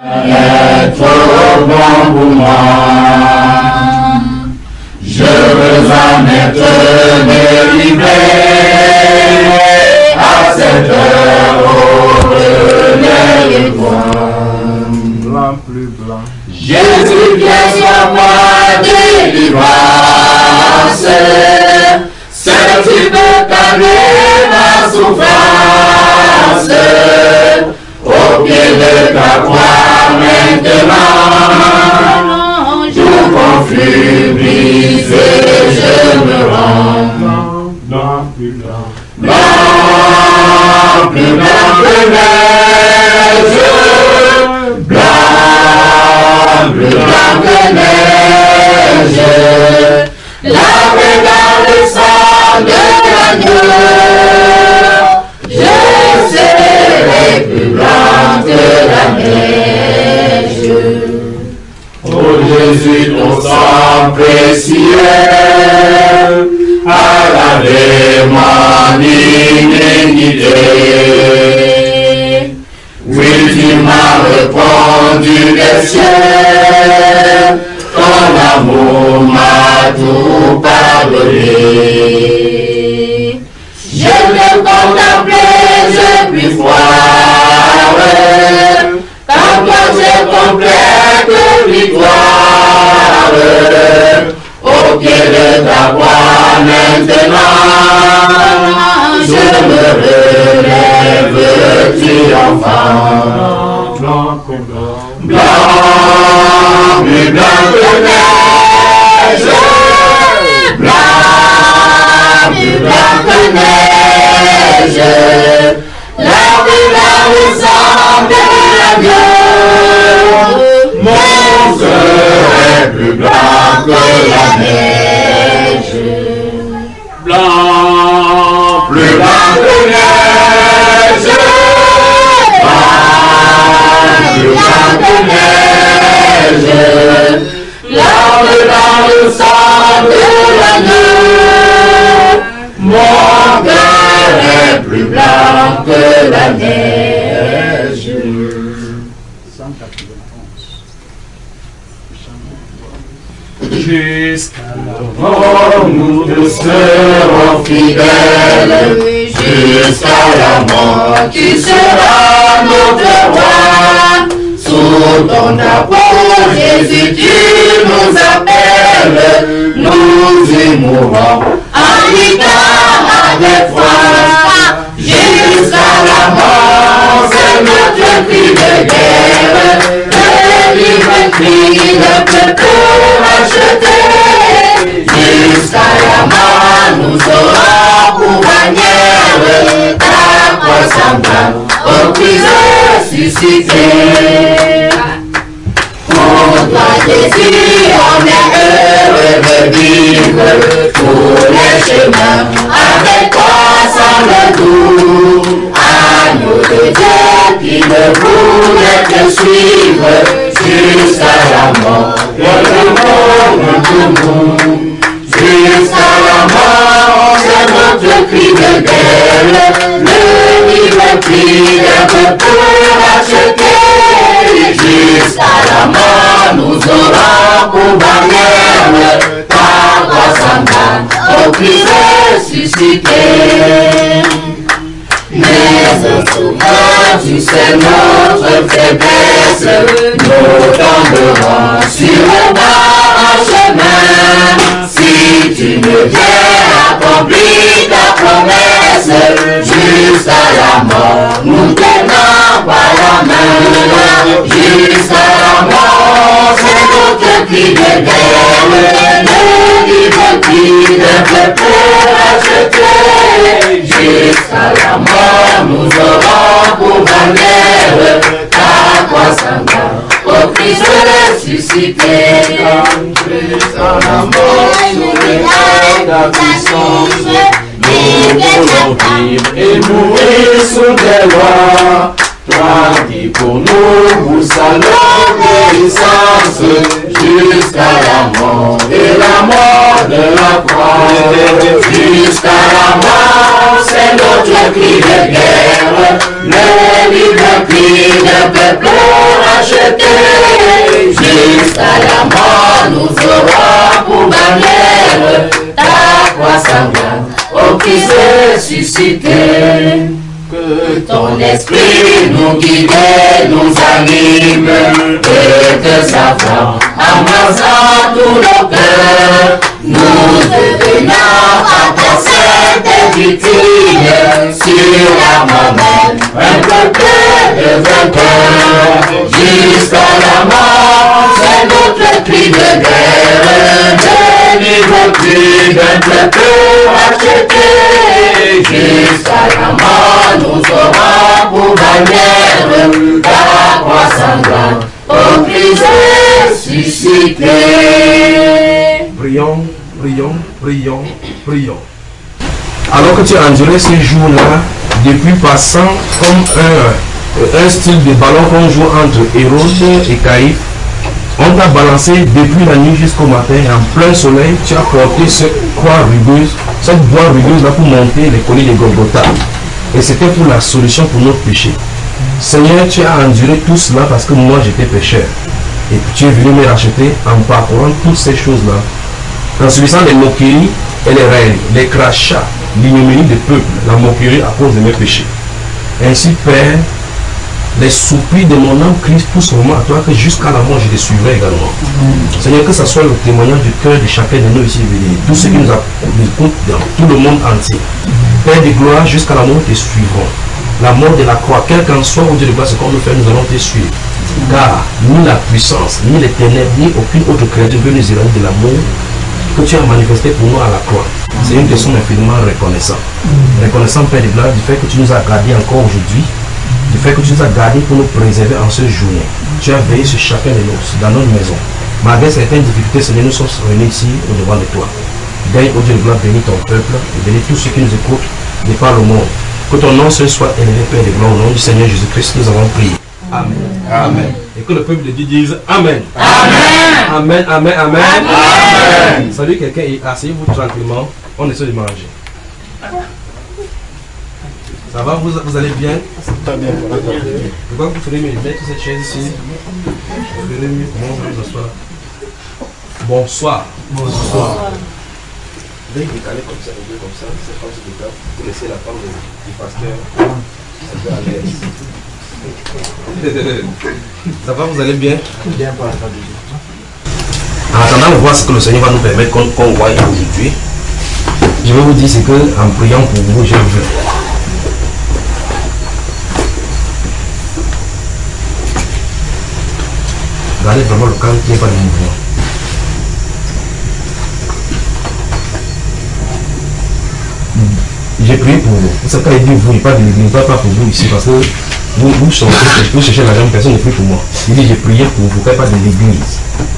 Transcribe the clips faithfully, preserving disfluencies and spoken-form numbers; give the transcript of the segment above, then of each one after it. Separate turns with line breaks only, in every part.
est trop bon pour moi. Je veux en être délivré à cette heure au relais de toi.
Blanc plus blanc.
Jésus vient sur moi délivrance. Seul tu peux calmer ma souffrance. Au pied de ta croix maintenant, tout conflit brisé, je me rends.
Blanc, blanc, plus blanc.
Blanc, plus blanc que neige. Blanc, plus blanc que neige. Lavé dans le sang de l'agneau, je serai plus blanc que la neige. Oh Jésus, ton sang précieux a lavé mon iniquité. Oui, tu m'as répondu des cieux, ton amour m'a tout pardonné. Je te contemplais, je puis voir, car toi j'ai complète victoire. Au pied de ta croix maintenant, je me relève triomphant.
Blanc, plus blanc.
Blanc, plus blanc que neige. Blanc, plus blanc que neige. Lavé dans le sang de l'agneau, mon cœur est plus blanc que la neige. Blanc, plus blanc que neige. Blanc, plus blanc que neige. Lavé dans le sang de l'agneau, mon cœur est plus blanc que la neige.
cent quatre-vingt-onze. Jusqu'à la
mort, nous te serons fidèles. Jusqu'à la mort, tu seras notre roi. Sous ton drapeau, Jésus, tu nous appelles. Nous y mourrons en luttant avec foi. Jusqu'à la mort, c'est notre cri de guerre. Le libre cri de peuple racheté. Jusqu'à la mort, nous aurons pour bannière ta croix semblable au Christ ressuscité. Pour toi, Jésus, on est heureux de vivre tous les chemins. Avec toi, sans le doute, à nous de Dieu qui ne voulait te suivre jusqu'à la mort. Le monde, tout le monde. Jusqu'à la mort, c'est notre cri de guerre. Le libre cri d'un peuple racheté. Jusqu'à la mort, nous aurons pour bannière ta croix semblable au Christ ressuscité. Mais au souverain, tu sais notre faiblesse, nous tomberons sur le bas chemin. Si tu ne viens accomplir ta promesse, jusqu'à la mort, nous tenons par la main. Jusqu'à la mort, c'est notre cri de guerre, le libre cri d'un peuple racheté. Jusqu'à la mort, nous aurons pour bannière ta croix semblable au Christ ressuscité. Jusqu'à la mort, sous ta puissance, nous voulons vivre et mourir sous tes lois. Toi qui pour nous pousse à l'obéissance, jusqu'à jusqu'à la mort et la mort de la croix. Jusqu'à la mort, c'est notre cri de guerre, le libre cri d'un peuple racheté. Jusqu'à la mort, nous aurons pour bannière ta croix sanglante, ô Christ ressuscité. Que ton esprit nous guide, nous anime, et que sa flamme embrasant tous nos cœurs, nous devenons à ta sainte victime, sur la même, un peuple de vainqueurs. Jusqu'à la mort, c'est notre cri de guerre, de libre cri d'un peuple racheté. Jusqu'à la mort, nous aurons pour bannière ta croix sanglante, ô Christ ressuscité.
Prions, prions, prions, prions. Alors que tu as enduré ces jours-là, depuis passant comme un, un style de ballon qu'on joue entre Hérode et Caïphe, on t'a balancé depuis la nuit jusqu'au matin, et en plein soleil, tu as porté cette croix rugueuse, cette voie rugueuse là pour monter les collines de Golgotha. Et c'était pour la solution pour notre péché. Seigneur, tu as enduré tout cela parce que moi j'étais pécheur. Et tu es venu me racheter en parcourant toutes ces choses-là, en subissant les moqueries et les règles, les crachats, l'ignominie du peuple, la moquerie à cause de mes péchés. Ainsi, Père, les soupirs de mon âme Christ poussent vraiment à toi que jusqu'à la mort je te suivrai également. Mmh. Seigneur, que ce soit le témoignage du cœur de chacun de nous ici, tous ceux qui nous écoutent dans tout le monde entier. Père de gloire, jusqu'à la mort nous te suivrons. La mort de la croix, quel qu'en soit, au Dieu de gloire, ce qu'on nous fait, nous allons te suivre. Car ni la puissance, ni les ténèbres, ni aucune autre créature veut nous éloigner de l'amour que tu as manifesté pour nous à la croix. C'est une question infiniment reconnaissant. Reconnaissant, Père de gloire, du fait que tu nous as gardés encore aujourd'hui, du fait que tu nous as gardés pour nous préserver en ce journée. Tu as veillé sur chacun de nous, dans notre maison. Malgré certaines difficultés, Seigneur, nous sommes réunis ici au devant de toi. Gagne, au Dieu de gloire, bénis ton peuple et bénis tous ceux qui nous écoutent de par le monde. Que ton nom seul soit élevé, Père de gloire, au nom du Seigneur Jésus-Christ, nous avons prié. Amen. Amen. Et que le peuple de Dieu dise Amen. Amen. Amen, Amen, Amen. Amen. Salut quelqu'un et asseyez-vous tranquillement. On essaie de manger. Ça va, vous, vous allez bien? Très bien. Pourquoi vous ferez mieux mettre cette chaise ici? Vous ferez mieux. Comment vous asseoir? Bonsoir. Bonsoir. Veuillez décaler comme ça, comme ça, c'est comme ça, vous laissez la femme du pasteur un peu à l'aise. Ça va, vous allez bien? Bien, pas entendu. En attendant de voir ce que le Seigneur va nous permettre qu'on qu voit aujourd'hui, je vais vous dire ce que, en priant pour vous, j'ai vu. Regardez vraiment le calme, qu'il n'y ait pas de mouvement. J'ai prié pour vous. Vous savez, quand il dit vous, il parle de l'église, pas pour vous ici, parce que vous, vous, sortez, vous cherchez la même personne, ne prie pour moi. Il dit j'ai prié pour vous, pas de l'église.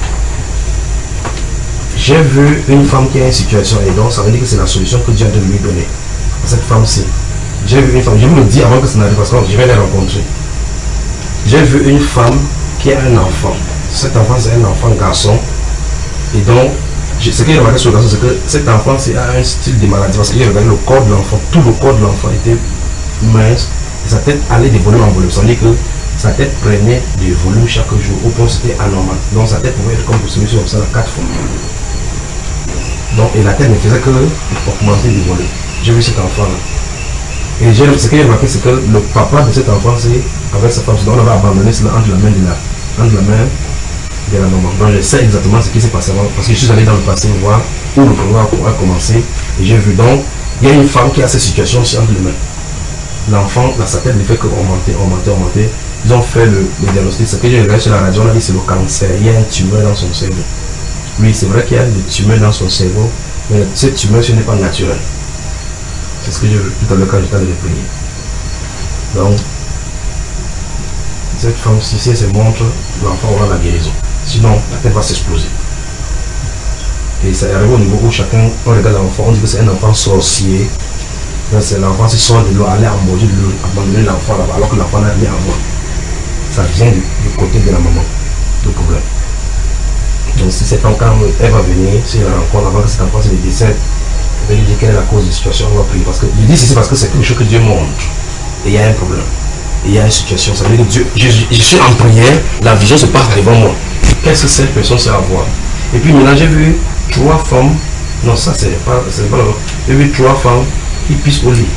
J'ai vu une femme qui a une situation et donc ça veut dire que c'est la solution que Dieu a de lui donner. Cette femme-ci. J'ai vu une femme, je vous le dis avant que ça n'arrive parce que je vais les rencontrer. J'ai vu une femme qui a un enfant. Cet enfant c'est un enfant garçon. Et donc, je, ce que j'ai remarqué sur le garçon, c'est que cet enfant c'est un style de maladie. Parce que j'ai regardé le corps de l'enfant, tout le corps de l'enfant était mince. Et sa tête allait de volume en volume. Ça veut dire que sa tête prenait du volume chaque jour. Au point c'était anormal. Donc sa tête pouvait être comme pour celui-ci comme ça, quatre fois. Donc, et la tête ne faisait que augmenter du volume. J'ai vu cet enfant-là. Et ce que j'ai remarqué, c'est que le papa de cet enfant, c'est avec sa femme, on avait abandonné cela entre la main de la, entre la main de la maman. Donc, je sais exactement ce qui s'est passé avant, parce que je suis allé dans le passé voir où le programme a commencé. Et j'ai vu donc, il y a une femme qui a cette situation aussi entre les mains. L'enfant, sa tête ne fait que augmenter, augmenter, augmenter. Ils ont fait le, le diagnostic. Ce que j'ai regardé sur la radio, on a dit c'est le cancer. Il y a un tumeur dans son cerveau. Oui, c'est vrai qu'il y a des tumeurs dans son cerveau, mais cette tumeur, ce n'est pas naturel. C'est ce que j'ai vu tout à l'heure quand j'étais allé le prier. Donc, cette femme-ci, si elle se montre, l'enfant aura la guérison. Sinon, la tête va s'exploser. Et ça arrive au niveau où chacun, on regarde l'enfant, on dit que c'est un enfant sorcier. C'est l'enfant qui sort de l'eau, aller en manger de l'eau, abandonner l'enfant là-bas, alors que l'enfant n'a rien à voir. Ça vient du, du côté de la maman, le problème. Donc si c'est cet enfant quand elle va venir, si elle rencontre avant que cet enfant se décède, elle va lui dire quelle est la cause de la situation, on va prier. Parce que je dis ceci parce que c'est quelque chose que Dieu montre. Et il y a un problème. Et il y a une situation. Ça veut dire que Dieu, je, je suis en prière, la vision se passe devant moi. Qu'est-ce que cette personne sait avoir? Et puis maintenant j'ai vu trois femmes, non ça c'est pas, c'est pas là. J'ai vu trois femmes qui pissent au lit.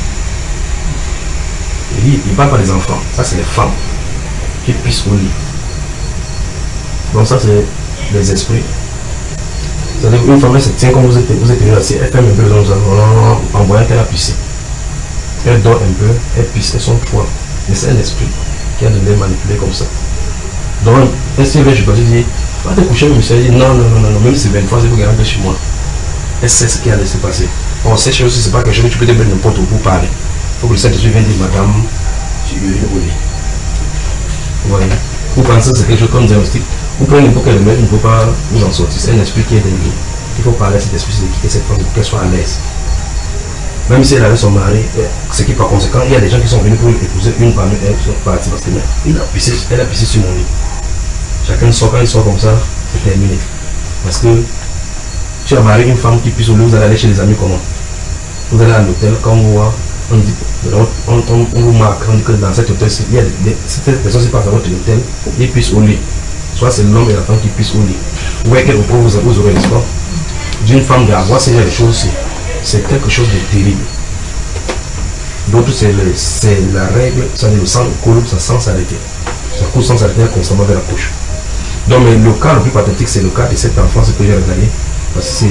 Il ne parle pas des enfants, ça c'est les femmes qui pissent au lit. Donc ça c'est les esprits. C'est-à-dire qu'une femme elle se tient comme vous êtes, vous êtes venu assis, elle fait un peu dans en voyant qu'elle a pissé. Elle dort un peu, elle pisse, elles sont trois. Mais c'est un esprit qui a de les manipuler comme ça. Donc, elle s'est levée, je peux dire, va te coucher, monsieur. Elle dit non, non, non, non, même si c'est vingt-trois, c'est pour garder chez moi. Elle sait ce qui a laissé passer. On sait que c'est pas quelque chose que tu peux te mettre n'importe où pour parler. Il faut que le Saint-Esprit vienne dire, madame, tu urines au lit. Vous voyez? Vous pensez que c'est quelque chose comme diagnostic. Vous prenez n'importe quel remède, il ne faut pas vous en sortir. C'est un esprit qui est derrière. Il faut parler à cet esprit, c'est de quitter cette femme pour qu'elle soit à l'aise. Même si elle avait son mari, ce qui par conséquent, il y a des gens qui sont venus pour épouser une parmi elles qui sont partis parce qu'elle a pissé, elle a pissé sur mon lit. Chacun sort, quand il sort comme ça, c'est terminé. Parce que tu as marié une femme qui pisse au lit, vous allez aller chez les amis comment? Vous allez à l'hôtel, quand on voit, on dit, on, on, on vous marque, on dit que dans cet hôtel, il y a des, cette personne qui passe dans votre hôtel, il pisse au lit. Soit c'est l'homme et la femme qui pissent au lit. Vous voyez quel repos vous, vous aurez, n'est-ce pas? D'une femme d'avoir, c'est des choses aussi. C'est quelque chose de terrible. D'autres, c'est la règle, ça le sang coule, ça sans s'arrêter. Ça coule sans s'arrêter constamment vers la couche. Donc, mais le cas le plus pathétique, c'est le cas de cette enfance que j'ai regardé. Parce que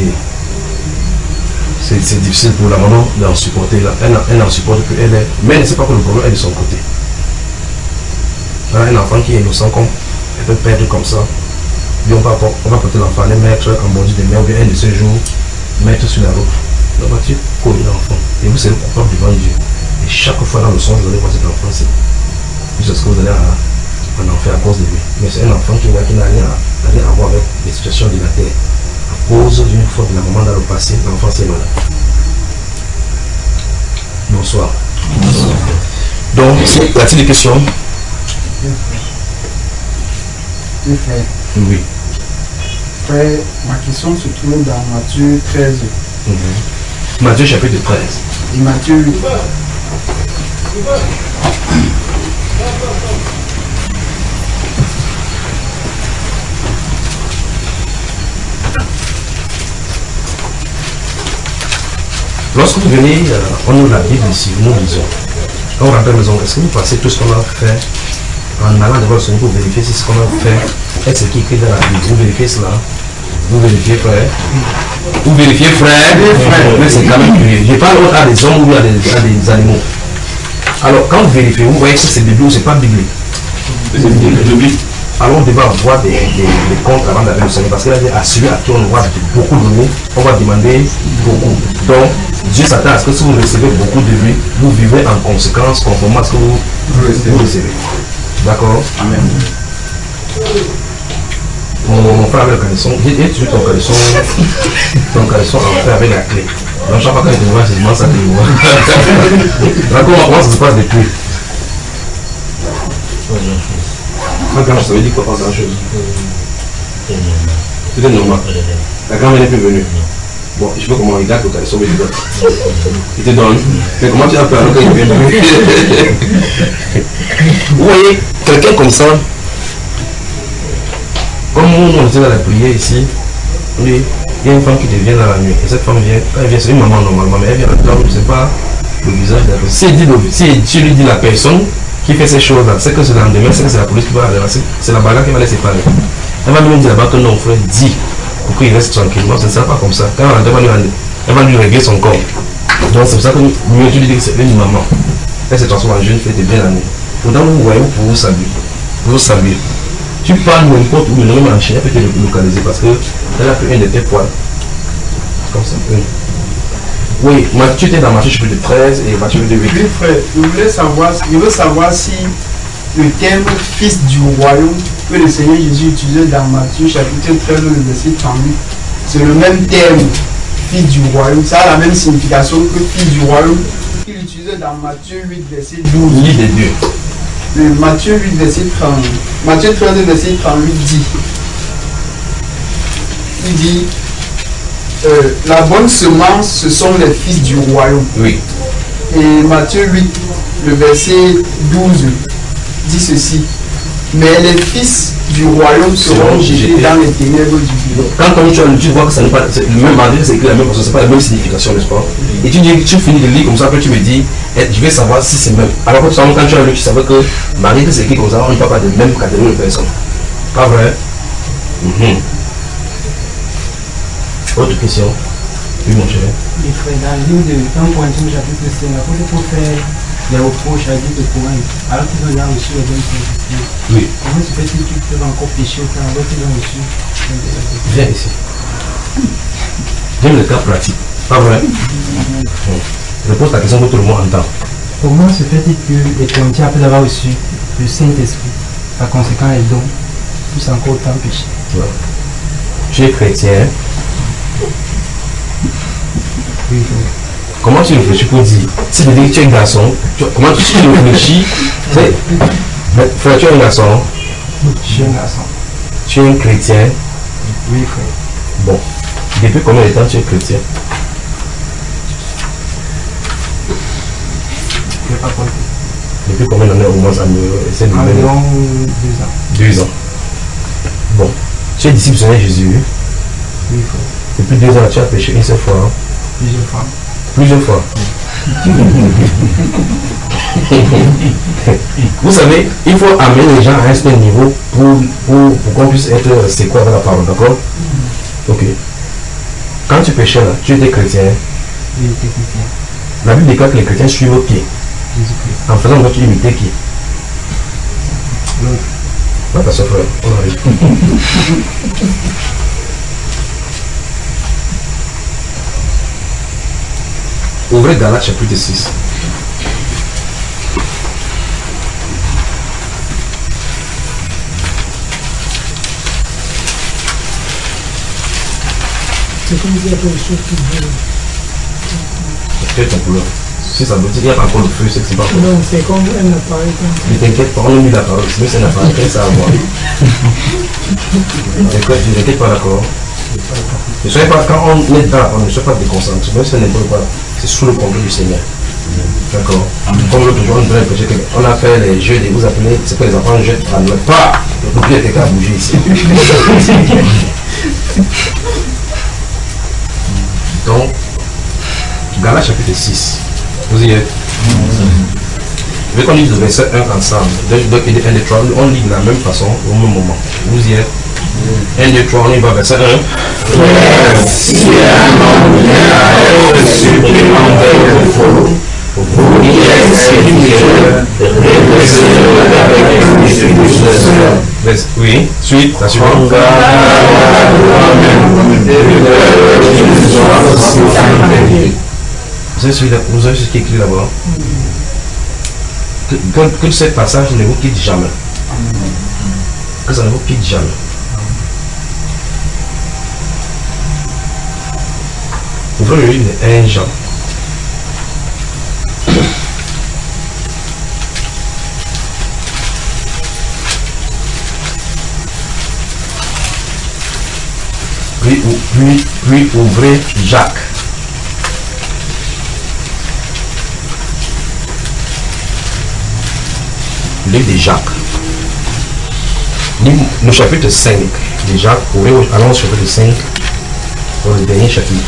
c'est difficile pour la maman d'en supporter. Elle, elle en supporte que elle est. Mais elle ne sait pas que le problème est de son côté. Voilà un enfant qui est innocent, comme elle peut perdre comme ça. Puis on va, on va porter l'enfant, les mettre en bordure de mer, ou bien un de ces jours, mettre sur la route. La voiture colle l'enfant. Et vous serez coupable devant Dieu. Et chaque fois dans le songe, vous allez voir cet enfant. C'est ce que vous allez en enfer à cause de lui. Mais c'est un enfant qui, qui n'a rien, rien à voir avec les situations de la terre. À cause d'une faute de la maman dans le passé, l'enfant s'est malade. Bonsoir. Bonsoir. Donc, y a-t-il des questions?
Oui, frère.
Oui.
Frère, ma question se trouve dans Matthieu treize.
Mm-hmm. Matthieu chapitre treize.
Et Matthieu huit.
Lorsque vous venez, euh, on ouvre la Bible ici, nous lisons. Quand on rentre à la maison, est-ce que vous passez tout ce qu'on a fait en allant devant le Seigneur pour vérifier si ce qu'on a fait est ce qui est écrit dans la Bible? Vous vérifiez cela? Vous vérifiez, frère? Vous vérifiez, frère? Mais c'est quand même curieux. Je parle à des hommes ou à des, à des animaux. Alors, quand vous vérifiez, vous voyez que c'est biblique ou c'est pas biblique? C'est biblique. Alors, on devait avoir des, des, des comptes avant d'aller au Seigneur. Parce qu'il a dit à celui à qui on va beaucoup donner, on va demander beaucoup. Donc, Dieu s'attend à ce que si vous recevez beaucoup de lui, vous vivez en conséquence conformément à ce que vous, vous recevez. D'accord? Amen. Mon frère avec le caleçon, et tu ton caleçon, ton caleçon en fait avec la clé. Donc chaque fois quand il te voit, c'est vraiment ça que tu vois. D'accord, comment ça se passe des clés? Pas grand chose, ça veut dire quoi, pas grand chose? C'était normal. La grand-mère n'est plus venue. Bon, je sais pas comment il garde le caleçon, mais il te donne. Il te donne. Mais comment tu as fait alors qu'il vient plus? Vous voyez, quelqu'un comme ça, comme nous, on était dans la prière ici, oui, il y a une femme qui te vient dans la nuit. Et cette femme vient, quand elle vient, c'est une maman normalement, mais elle vient là, je ne sais pas le visage de la personne. Si tu lui dis la personne qui fait ces choses-là, c'est que c'est le lendemain, c'est que c'est la police qui va aller, c'est la bagarre qui va les séparer. Elle va lui dire là-bas que non, frère, dis, pour qu'il reste tranquillement, ce ne sera pas comme ça. Quand elle va lui, elle va lui régler son corps. Donc c'est pour ça que mieux tu lui dis que c'est une maman. Elle se transforme en jeune fille de bien la nuit. Pourtant, vous voyez, vous pouvez vous saluer. Vous vous saluer. Tu parles n'importe où, même en Chine, elle peut te localiser parce qu'elle a pris un de tes poils. Comme ça. Oui, oui, Matthieu était dans Matthieu chapitre treize et Matthieu chapitre huit.
Oui, frère, je voulais savoir, je veux savoir si le terme fils du royaume que le Seigneur Jésus utilisait dans Matthieu chapitre treize, le verset trente-huit, c'est le même terme, fils du royaume. Ça a la même signification que fils du royaume qu'il utilisait dans Matthieu huit, verset douze.
Lis des deux.
Le Matthieu huit, verset trente. Matthieu treize, verset trente-huit dit: il dit euh, la bonne semence, ce sont les fils du royaume.
Oui.
Et Matthieu huit, le verset douze, dit ceci. Mais les fils du royaume seront jetés dans les ténèbres du vide.
Quand on tu, tu vois que ça n'est pas le même endroit, c'est écrit la même chose, c'est pas la même signification, n'est-ce pas? Et tu dis, tu finis de lire comme ça, après tu me dis, eh, je vais savoir si c'est même. Alors que quand tu as lu, tu savais que Marie, que c'est écrit comme ça, on ne parle pas de même catégorie de personnes. Pas vrai? Mm-hmm. Autre question? Oui, mon cher.
Les frères, dans le livre de un Corinthiens chapitre cinq, l'apôtre pour faire des reproches à Dieu de Corinth, alors qu'ils ont déjà reçu les bonnes saints.
Oui.
Comment se fait-il qu'ils peuvent encore pécher quand alors qu'ils ont reçu?
Viens ici. J'aime le cas pratique. Pas vrai? Je pose la question que tout le monde entend.
Comment se fait-il que les Corinthiens, après avoir reçu le Saint-Esprit, par conséquent les dons, puissent encore autant pécher?
Ouais. Tu es chrétien.
Oui, oui.
Comment tu réfléchis pour dire? Si tu dis que tu es un garçon, tu, comment tu, tu réfléchis? Mais, frère, tu es un garçon.
Je suis un garçon.
Tu es un chrétien.
Oui, frère.
Bon. Depuis combien de temps tu es chrétien?
Je n'ai pas compris.
Depuis combien d'années au moins ça me essaie de me
Environ deux ans.
Deux ans. Bon. Tu es disciple du Seigneur Jésus.
Oui, frère.
Depuis deux ans, tu as péché une seule fois.
Plusieurs fois.
Plusieurs fois. Vous savez, il faut amener les gens à un certain niveau pour, pour, pour qu'on puisse être c'est quoi avec la parole, d'accord? Ok. Quand tu péchais là, tu étais chrétien.
Oui, j'étais chrétien.
La Bible déclare que les chrétiens suivent qui?
Jésus-Christ.
En faisant que tu imitais qui?
L'autre.
Ouais, ta soeur, frère. On arrive. Ouvrez Galates chapitre six.
C'est comme dire quelque chose qui veut.
Quel est ton couleur? Si ça veut dire qu'il n'y a pas encore le feu, c'est que c'est pas encore.
Non, c'est comme un appareil comme ça.
Ne t'inquiète pas, on a mis la parole, sinon c'est un appareil, qu'est-ce que ça a à voir? Ne t'inquiète pas, d'accord? Ne soyez pas, quand on est dans la parole, ne soyez pas déconcentré, même si c'est n'importe quoi, c'est sous le contrôle du Seigneur. D'accord? Comme l'autre jour, on a prêché, on a fait les jeux de vous appelez, c'est que les enfants jettent à notre pas. Le pied était qu'à bouger ici. Donc, Galates chapitre six. Vous y êtes? Je veux qu'on lise le verset un ensemble. Donc, il est un, deux, trois, on lit de la même façon au même moment. Vous y êtes? un, deux, trois, on y va, verset un.
Si un homme vient à être supplémentaire de faux, vous qui êtes spirituel, réglez-le avec l'esprit du Seigneur.
Oui, suite, la suivante.
On garde toi-même de peur que tu sois aussi tenté.
Vous avez celui-là, vous avez ce qui est écrit là-bas. Que, que, que ce passage ne vous quitte jamais. Que ça ne vous quitte jamais. Ouvrez le livre de un Jean. Puis, puis, puis ouvrez Jacques. Le livre de Jacques. Le chapitre cinq de Jacques. Allons au chapitre cinq pour le dernier chapitre.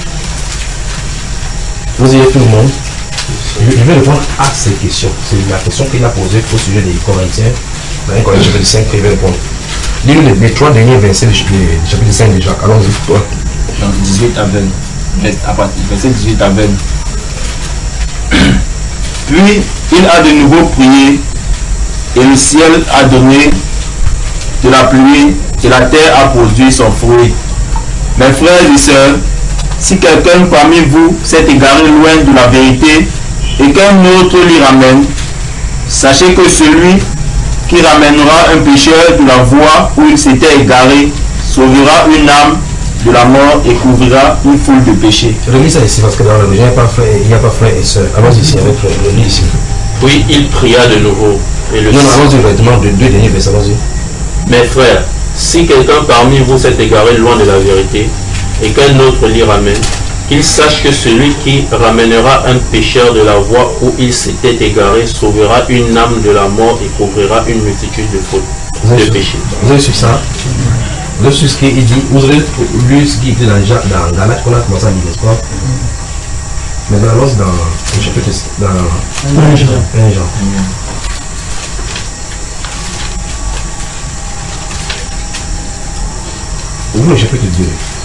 Vous y êtes tout le monde? Je, je vais répondre à ces questions. C'est la question qu'il a posée au sujet des Corinthiens. Dans un Corinthiens chapitre cinq, il va répondre. Lisez les trois derniers versets du chapitre cinq de Jacques. Allons-y pour toi.
dix-huit à vingt. À partir verset dix-huit à vingt. Puis il a de nouveau prié, et le ciel a donné de la pluie, et la terre a produit son fruit. Mes frères et sœurs, si quelqu'un parmi vous s'est égaré loin de la vérité et qu'un autre l'y ramène, sachez que celui qui ramènera un pécheur de la voie où il s'était égaré sauvera une âme de la mort et couvrira une foule de péchés.
Relis ça ici parce que dans le il n'y a pas frère, il n'y a pas frère et sœur. Allons ici avec le lit ici.
Puis il pria de nouveau. Et le
non, non, allons-y directement de deux derniers versets. Allons-y.
Mes frères, Si quelqu'un parmi vous s'est égaré loin de la vérité et qu'un autre l'y ramène, qu'il sache que celui qui ramènera un pécheur de la voie où il s'était égaré sauvera une âme de la mort et couvrira une multitude de fautes, de péchés.
Vous avez su ça? Vous avez su ce qu'il dit? Vous avez lu ce qu'il dit dans, dans Galates qu'on a commencé à lire, n'est-ce pas? Mais dans l'os, dans le chapitre, dans un Jean. un Jean. Ouvrez le chapitre deux.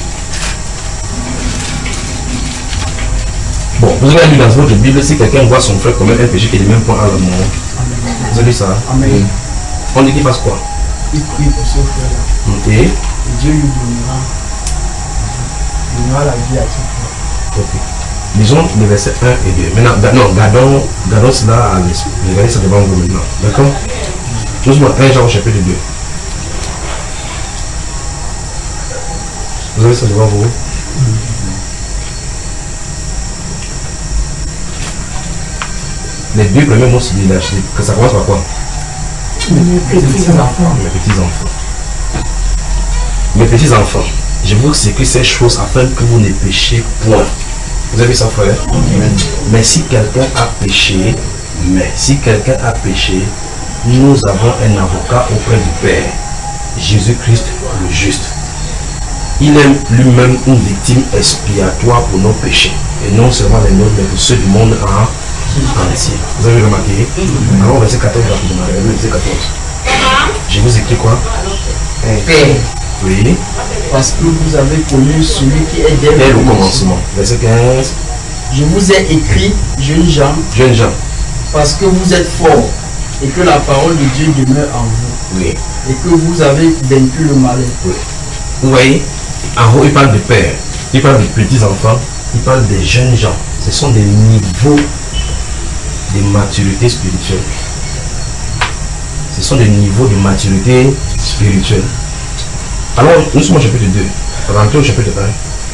Bon, vous avez lu dans votre Bible, si quelqu'un voit son frère commettre un péché qui est du même point à la mort, vous avez lu ça?
Amen.
On dit qu'il fasse quoi?
Il prie pour ce frère-là.
Et
Et Dieu lui donnera, donnera la vie à ce frère.
ok. Disons le verset un et deux. Maintenant, ga- non, gardons, gardons cela à l'esprit. Regardez ça devant vous maintenant. D'accord? Nous sommes un Jean au chapitre deux. Vous avez ça devant vous? Les deux premiers mots, c'est que ça commence par quoi?
Les petits enfants.
Mes petits enfants. Mes petits enfants, je vous écris ces choses afin que vous ne péchiez point. Vous avez ça, frère? Amen. Mais si quelqu'un a péché, mais si quelqu'un a péché, nous avons un avocat auprès du Père, Jésus-Christ le juste. Il est lui-même une victime expiatoire pour nos péchés, et non seulement les nôtres, mais pour ceux du monde en entier. Vous avez remarqué? Alors, verset quatorze, rapidement, verset quatorze. Je vous écris quoi?
Père,
Oui.
parce que vous avez connu celui qui est dès
Dès
le
le commencement. Verset quinze.
Je vous ai écrit, jeunes gens,
Jeunes gens.
parce que vous êtes forts et que la parole de Dieu demeure en vous
Oui.
et que vous avez vaincu le malin.
Oui. Vous voyez, en haut, il parle de père, il parle de petits enfants, il parle des jeunes gens. Ce sont des niveaux de maturité spirituelle. Ce sont des niveaux de maturité spirituelle. Alors, nous sommes au chapitre deux. Rentrez au chapitre un.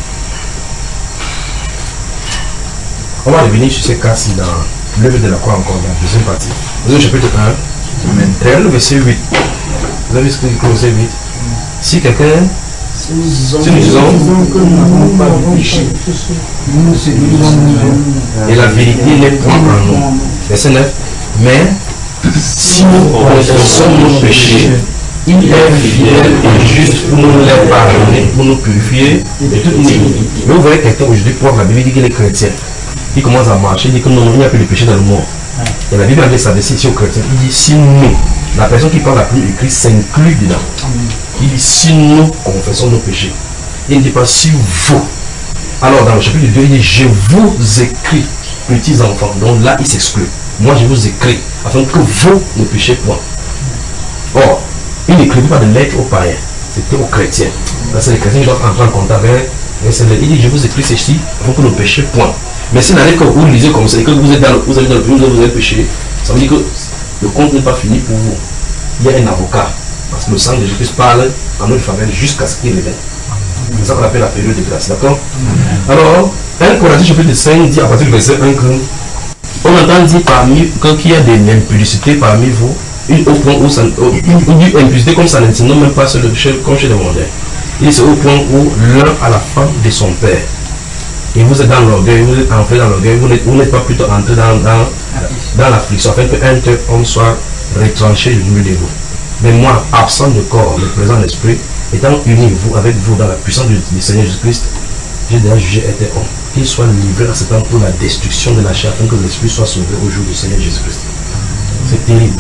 On va revenir sur ces cas-ci dans l'œuvre de la croix encore, dans la deuxième partie. Vous avez le chapitre un. Amen. Regardez le verset huit. Vous avez ce que dit au verset huit. Si quelqu'un
Si nous disons
Si nous disons
que nous n'avons pas de péché, nous séduisons nous-mêmes.
et la vérité n'est point en nous. Verset neuf. Mais si nous confessons nos péchés, il est fidèle et juste pour nous les pardonner, pour nous purifier de toute iniquité. Mais vous voyez quelqu'un aujourd'hui, pour la Bible dit qu'il est chrétien. Il commence à marcher, il dit que non, il n'y a plus de péché dans le monde. Et la Bible avait s'adresser ici aux chrétiens. Il dit si nous, la personne qui parle la plus de Christ s'inclut dedans. Il dit si nous confessons nos péchés. Il ne dit pas si vous. Alors dans le chapitre deux, il dit je vous écris, petits enfants. Donc là, il s'exclut. Moi, je vous écris afin que vous ne péchez point. Or, il n'écrivait pas de lettres aux païens, c'était aux chrétiens. Là, c'est les chrétiens qui doivent entrer en contact avec. Il dit je vous écris ceci afin que vous ne péchez point. Mais si n'allez que vous lisez comme ça et que vous êtes dans le, vous avez dans le vous avez péché, ça veut dire que le compte n'est pas fini pour vous. Il y a un avocat. Parce que le sang de Jésus parle en notre faveur jusqu'à ce qu'il revienne. C'est ça qu'on appelle la période de grâce. D'accord? Alors, un Corinthiens chapitre cinq dit à partir du verset un que on entend dire parmi qu'il y a de l'impudicité parmi vous, une au point où ça, une impudicité comme ça n'intime même pas sur le chef comme chez les mondains. Il dit c'est au point où l'un a la femme de son père. Et vous êtes dans l'orgueil, vous êtes entré dans l'orgueil, vous n'êtes pas plutôt entré dans, dans, dans l'affliction, afin qu'un tel homme soit retranché du milieu de vous. Mais moi, absent de corps, mais présent d'esprit, étant uni vous, avec vous dans la puissance du, du Seigneur Jésus-Christ, j'ai déjà jugé un tel homme, qu'il soit livré à cet homme pour la destruction de la chair, afin que l'esprit soit sauvé au jour du Seigneur Jésus-Christ. C'est terrible.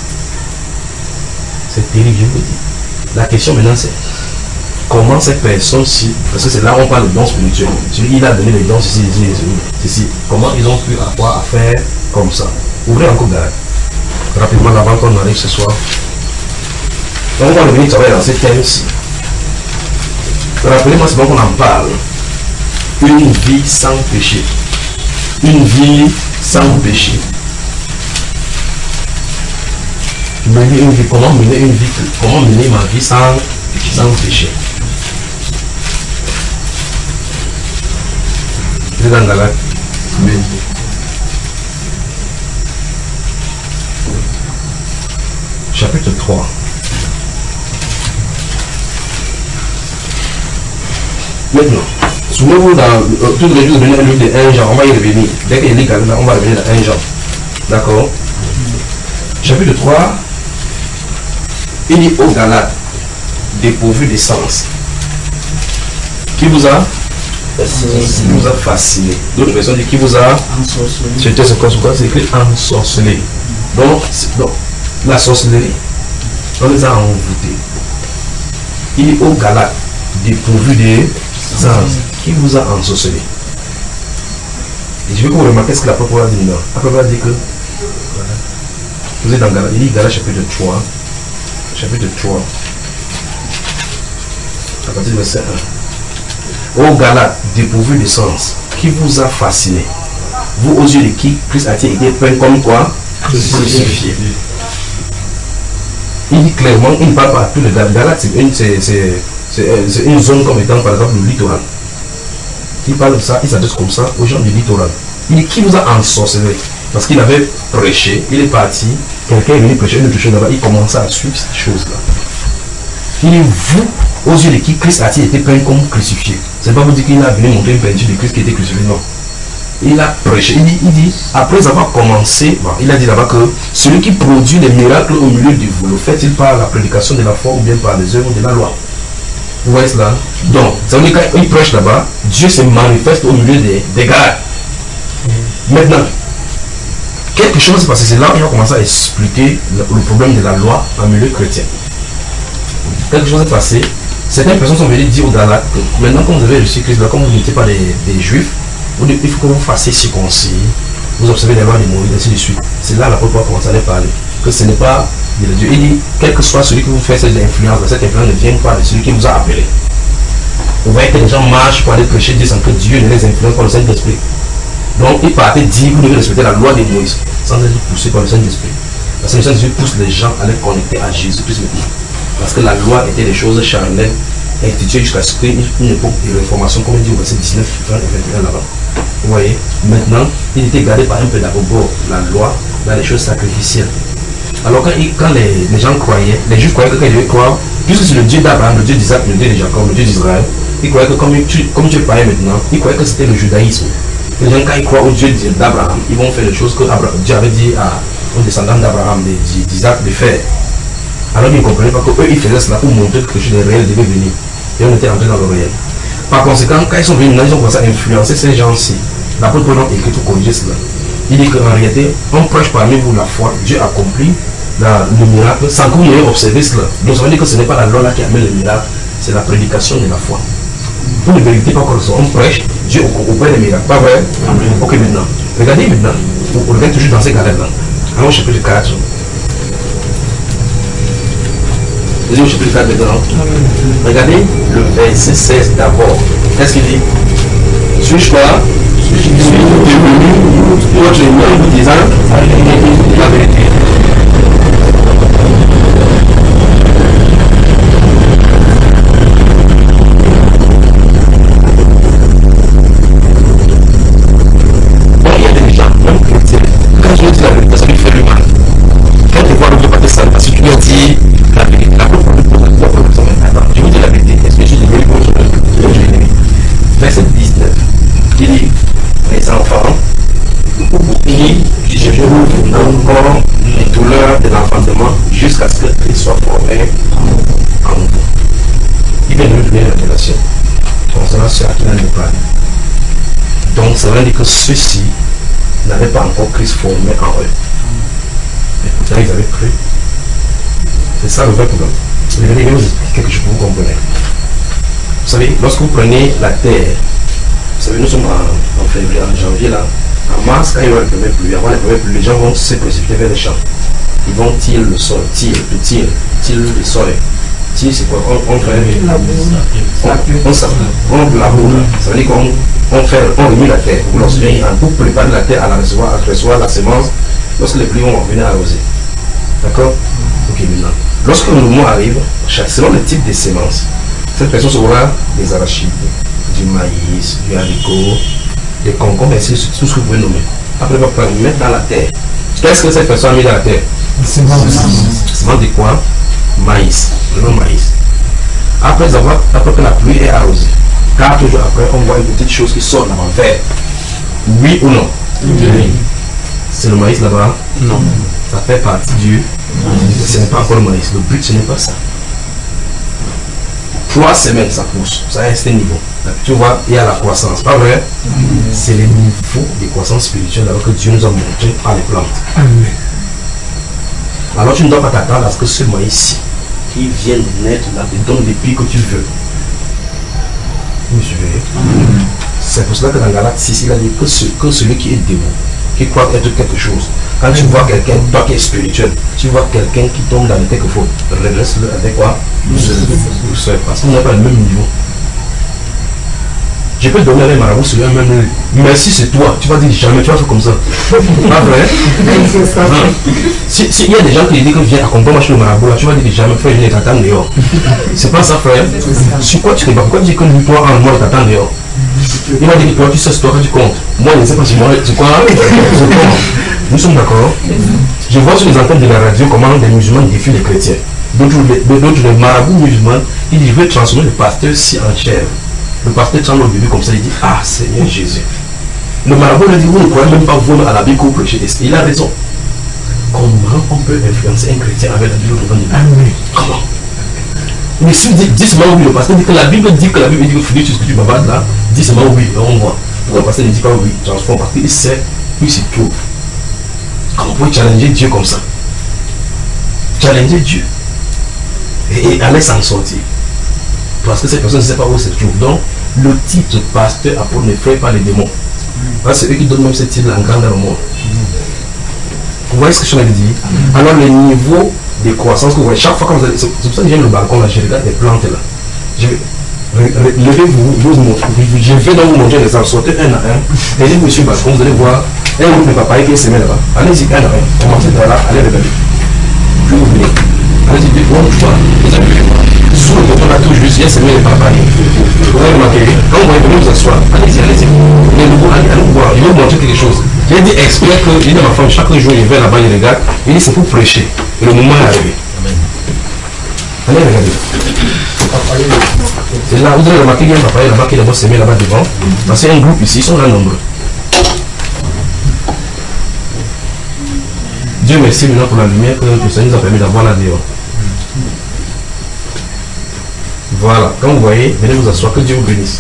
C'est terrible, je vous le dis. La question maintenant c'est, comment ces personnes-ci, parce que c'est là où on parle de dons spirituels, celui qui a donné les dons ici, ici, ici, ici, comment ils ont pu avoir à faire comme ça? Ouvrez encore Galates, rapidement avant qu'on arrive ce soir. Donc on va revenir travailler dans ces thèmes-ci. Rappelez-moi, c'est bon qu'on en parle. Une vie sans péché. Une vie sans péché. Mener une vie, comment mener une vie, comment mener ma vie sans, sans péché. C'est dans Galates. Amen. Chapitre trois. Maintenant, souvenez-vous dans euh, tout le livre de un livre de un Jean, on va y revenir. Dès qu'il lit Galate, on va revenir dans un Jean. D'accord? Chapitre trois, il dit aux Galates, dépourvu de sens. Qui vous a fasciné? Qui vous a fasciné. D'autres versions disent qui vous a ensorcelé. C'était ce quoi? C'est écrit ensorcelé. Donc, donc, la sorcellerie, on les a envoûtés. Il est aux Galates, dépourvu de sens. Qui vous a ensorcelé? Et je veux que vous remarquez ce que l'apôtre Paul a dit là. L'apôtre Paul a dit que vous êtes dans Galates. Il dit Galates chapitre trois. Chapitre trois. À partir du verset un. Ô Galates, dépourvu de sens, qui vous a fasciné? Vous aux yeux de qui Christ a-t-il été peint comme quoi? Crucifié. Il dit clairement, il ne parle pas à tout le Galates, c'est une, c'est, c'est, c'est, c'est une zone comme étant par exemple le littoral. Il parle de ça, il s'adresse comme ça aux gens du littoral. Il dit qui vous a ensorcelé? Parce qu'il avait prêché, il est parti, quelqu'un est venu prêcher une autre chose là-bas, il commençait à suivre cette chose-là. Il dit vous, aux yeux de qui Christ a-t-il été peint comme crucifié? C'est pas vous dire qu'il a venu montrer une peinture de Christ qui était crucifié, non. Il a prêché, il dit, il dit après avoir commencé, bon, il a dit là-bas que celui qui produit des miracles au milieu de vous, le fait-il par la prédication de la foi ou bien par les œuvres de la loi? Vous voyez cela? Donc, ça veut dire quand il prêche là-bas, Dieu se manifeste au milieu des, des gars. Maintenant, quelque chose s'est passé, c'est là qu'il va commencer à expliquer le, le problème de la loi en milieu chrétien. Quelque chose s'est passé, certaines personnes sont venues dire aux Galates que maintenant, comme vous avez reçu Christ, comme vous n'étiez pas des, des juifs, il faut que vous fassiez circoncis, vous observez les lois de Moïse, ainsi de suite. C'est là l'apôtre Paul commence à les parler. Que ce n'est pas de Dieu. Il dit, quel que soit celui qui vous fait cette influence, cette influence ne vient pas de celui qui vous a appelé. Vous voyez que les gens marchent pour aller prêcher Dieu sans que Dieu ne les influence par le Saint-Esprit. Donc il partait dire, vous devez respecter la loi de Moïse, sans être poussé par le Saint-Esprit. Parce que le Saint-Esprit pousse les gens à les connecter à Jésus-Christ maintenant. Parce que la loi était des choses charnelles, instituées jusqu'à ce qu'il y ait une époque de réformation, comme il dit au verset dix-neuf, vingt et vingt et un là-bas. Vous voyez, maintenant, il était gardé par un pédagogue, la loi, dans les choses sacrificielles. Alors quand, il, quand les, les gens croyaient, les Juifs croyaient que quand ils devaient croire, puisque c'est le Dieu d'Abraham, le Dieu d'Isaac, le Dieu de Jacob, le Dieu d'Israël, ils croyaient que comme tu, comme tu es païen maintenant, ils croyaient que c'était le judaïsme. Les gens quand ils croient au Dieu d'Abraham, ils vont faire les choses que Abraham, Dieu avait dit à, aux descendants d'Abraham, d'Isaac, de faire. Alors ils ne comprenaient pas qu'eux ils faisaient cela pour montrer que quelque chose de réel devait venir. Et on était entré dans le réel. Par conséquent, quand ils sont venus, ils ont commencé à influencer ces gens-ci. L'apôtre Paul a écrit pour corriger cela. Il dit qu'en réalité, on prêche parmi vous la foi, Dieu accomplit la, le miracle sans que vous ayez observé cela. Donc ça veut dire que ce n'est pas la loi là qui amène le miracle, c'est la prédication de la foi. Vous ne méritez pas comme ça, on prêche, Dieu opère les miracles. Pas vrai? Amen. Ok, maintenant, regardez maintenant, on regarde toujours dans ces galères-là. Alors au chapitre quatre. Au chapitre quatre maintenant. Regardez le verset seize d'abord. Qu'est-ce qu'il dit? Suis-je quoi? Suis-je devenu votre ennemi en vous disant la vérité? Bon, il y a des gens, même chrétiens, quand je dis la vérité, ça lui fait du mal. Quand tu vois le pas de ça, parce que tu lui as dit la vérité, la propre attends, je vous dis la vérité, est-ce que je dis oui pour je verset dix-neuf, il dit, les enfants, puis je vous encore les douleurs de l'enfantement jusqu'à ce qu'il soit formé en vous. Il vient de nous donner une révélation concernant ceux à qui il a parlé. Donc ça veut dire que ceux-ci n'avaient pas encore Christ formé en eux. Mais pourtant ils avaient cru. C'est ça le vrai problème. Je vais vous expliquer quelque chose pour vous comprendre. Vous savez, lorsque vous prenez la terre, vous savez, nous sommes en, en février, en janvier là, en mars, quand il y aura les premières pluies, avant les premières pluies, les gens vont se précipiter vers les champs. Ils vont tirer le sol, tirer, le tirer, tirer le sol. Tirer, c'est quoi? On, on fait la boue. On, on, on laboure. Ça veut dire qu'on on fait, on remet la terre. Lorsqu'il y a un pour préparer la terre à la recevoir, à recevoir la semence, lorsque les pluies vont venir arroser. D'accord? Ok, maintenant. Lorsque le moment arrive, selon le type de semences, cette personne sera des arachides, du maïs, du haricot, des concombres, ainsi de suite, tout ce que vous pouvez nommer. Après, vous pouvez mettre dans la terre. Qu'est-ce que cette personne a mis dans la terre? Semence. Semence de quoi? Maïs. Le nom maïs. Après avoir, après que la pluie est arrosée, Quatre jours après, on voit une petite chose qui sort là-bas, vert. Oui ou non? Oui. C'est le maïs là-bas?
Non.
Ça fait partie du... Ce n'est pas encore le maïs. Le but, ce n'est pas ça. Trois semaines, ça pousse. Ça reste un niveau. Tu vois, il y a la croissance. Pas vrai? C'est le niveau de croissance spirituelle alors que Dieu nous a montré par les plantes. Alors tu ne dois pas t'attendre à ce que ce maïs qui vient de naître là te donne des pieds que tu veux. Vous me suivez? C'est pour cela que dans Galates six, il a dit que, ce, que celui qui est debout, qui croit être quelque chose, quand tu vois quelqu'un, toi qui es spirituel, tu vois quelqu'un qui tombe dans le quelquefois, redresse-le avec quoi? Douceur. Parce qu'on n'a pas le même niveau. Je peux te donner les marabouts sur le même lieu. Mais si c'est toi, tu vas dire jamais, tu vas faire comme ça. Pas vrai? Si, si il y a des gens qui disent que viens accompagner chez le marabout, là, tu vas dire jamais, frère, je vais t'attendre dehors. C'est pas ça, frère. Sur quoi tu te bats? Pourquoi tu dis que lui, toi, en moi, t'attends dehors? Il va dire que toi, tu sais, c'est toi que tu comptes. Moi, je ne sais pas si moi, c'est quoi? Nous sommes d'accord? Je vois sur les antennes de la radio comment des musulmans défient les chrétiens. D'autres, les marabouts musulmans, ils disent, je vais transformer le pasteur si en chèvre. Le pasteur tremble au début comme ça, il dit, ah Seigneur Jésus. Le marabout lui dit, vous ne croyez même pas vous à la Bible que vous prêchez. Il a raison. Comment on peut influencer un chrétien avec la Bible devant lui? Comment? Mais si vous dites, dis seulement oui, le pasteur dit que la Bible dit que la Bible dit que Philippe, tu bavardes là, dis seulement oui, on voit. Pourquoi le pasteur ne dit pas oui, transforme parce qu'il sait, oui c'est tout. Comment on peut challenger Dieu comme ça? Challenger Dieu. Et, et aller s'en sortir. Parce que cette personne ne sait pas où se trouve. Donc, le titre pasteur apôtre ne fait pas les démons. Parce que c'est eux qui donnent même ce titre en grand dans le monde. Vous voyez ce que je viens de dire? Alors, le niveau de croissance que vous voyez, chaque fois que vous allez. C'est pour ça que j'aime le balcon là, je regarde les plantes là. Je vais. Levez-vous, je vais donc vous montrer les arbres, sortez un à un. Allez-vous sur le balcon, vous allez voir un groupe de papaye qui est semé là-bas. Allez-y, un à un. Commencez par là, allez regarder. Puis vous venez. Allez-y, deux, trois, trois. Vous allez voir. Sous le bouton là, tout juste, il y a semé les papayes. Vous allez remarquer, quand vous voyez, venez vous asseoir. Allez-y, allez-y. Les nouveaux, allez, allez voir. Je vais vous montrer quelque chose. J'ai dit exprès que, il dit à ma femme, chaque jour, il va là-bas, il regarde. Il dit, c'est pour prêcher. Et le moment est arrivé. Allez, regardez. C'est là, vous allez remarquer qu'il y a un papaye là-bas qui est d'abord semé là-bas devant. Parce qu'il y a un groupe ici, ils sont là nombreux. Dieu merci maintenant pour la lumière que le Seigneur nous a permis d'avoir là dehors. Voilà, quand vous voyez, venez vous asseoir, que Dieu vous bénisse.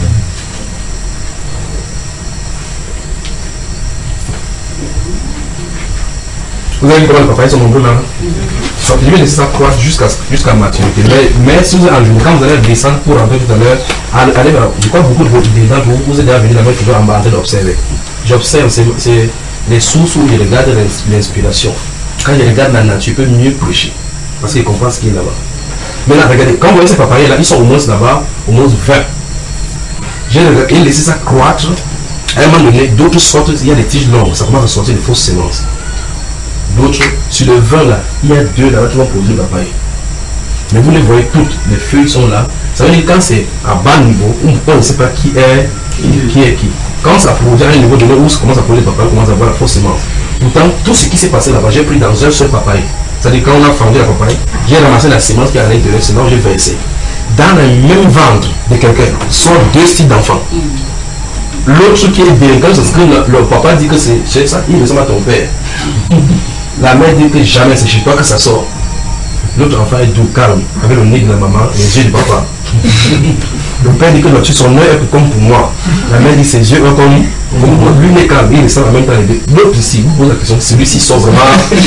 Vous avez vu comment les papayes sont nombreux là? Je vais laisser ça croître jusqu'à jusqu'à maturité. Mais, mais si vous êtes en jour, quand vous allez descendre pour rentrer tout à l'heure, allez, allez, je crois que beaucoup de vos d'entre vous, vous êtes déjà venus là-bas toujours en train d'observer. J'observe, c'est les sources où je regarde l'inspiration. Quand je regarde la nature, je peux mieux prêcher. Parce qu'il comprend ce qui est là-bas. Maintenant, regardez, quand vous voyez ces papayers là, ils sont au moins là-bas, au moins vingt. J'ai laissé ça croître. À un moment donné, d'autres sortent, il y a des tiges longues, ça commence à sortir des fausses semences. D'autres, sur le vingt là, il y a deux là-bas qui vont produire la papaye. Mais vous les voyez toutes, les feuilles sont là. Ça veut dire que quand c'est à bas niveau, on ne sait pas qui est qui, qui est qui. Quand ça produit à un niveau donné où ça commence à produire la papaye, on commence à avoir la fausse semence. Pourtant, tout ce qui s'est passé là-bas, j'ai pris dans un seul papaye. C'est-à-dire quand on a fendu la papaye, j'ai ramassé la semence qui est à l'intérieur, c'est là où j'ai versé. Dans le même ventre de quelqu'un, sont deux styles d'enfants. L'autre qui est bien, quand le, le papa dit que c'est ça, il ressemble à ton père. La mère dit que jamais c'est chez toi que ça sort. L'autre enfant est doux, calme, avec le nez de la maman et les yeux du papa. Le père dit que son œil est comme pour moi. La mère dit ses yeux sont comme, comme moi. Lui n'est calme, il ressemble en même temps les deux. L'autre ici, vous posez la question, celui-ci sort vraiment.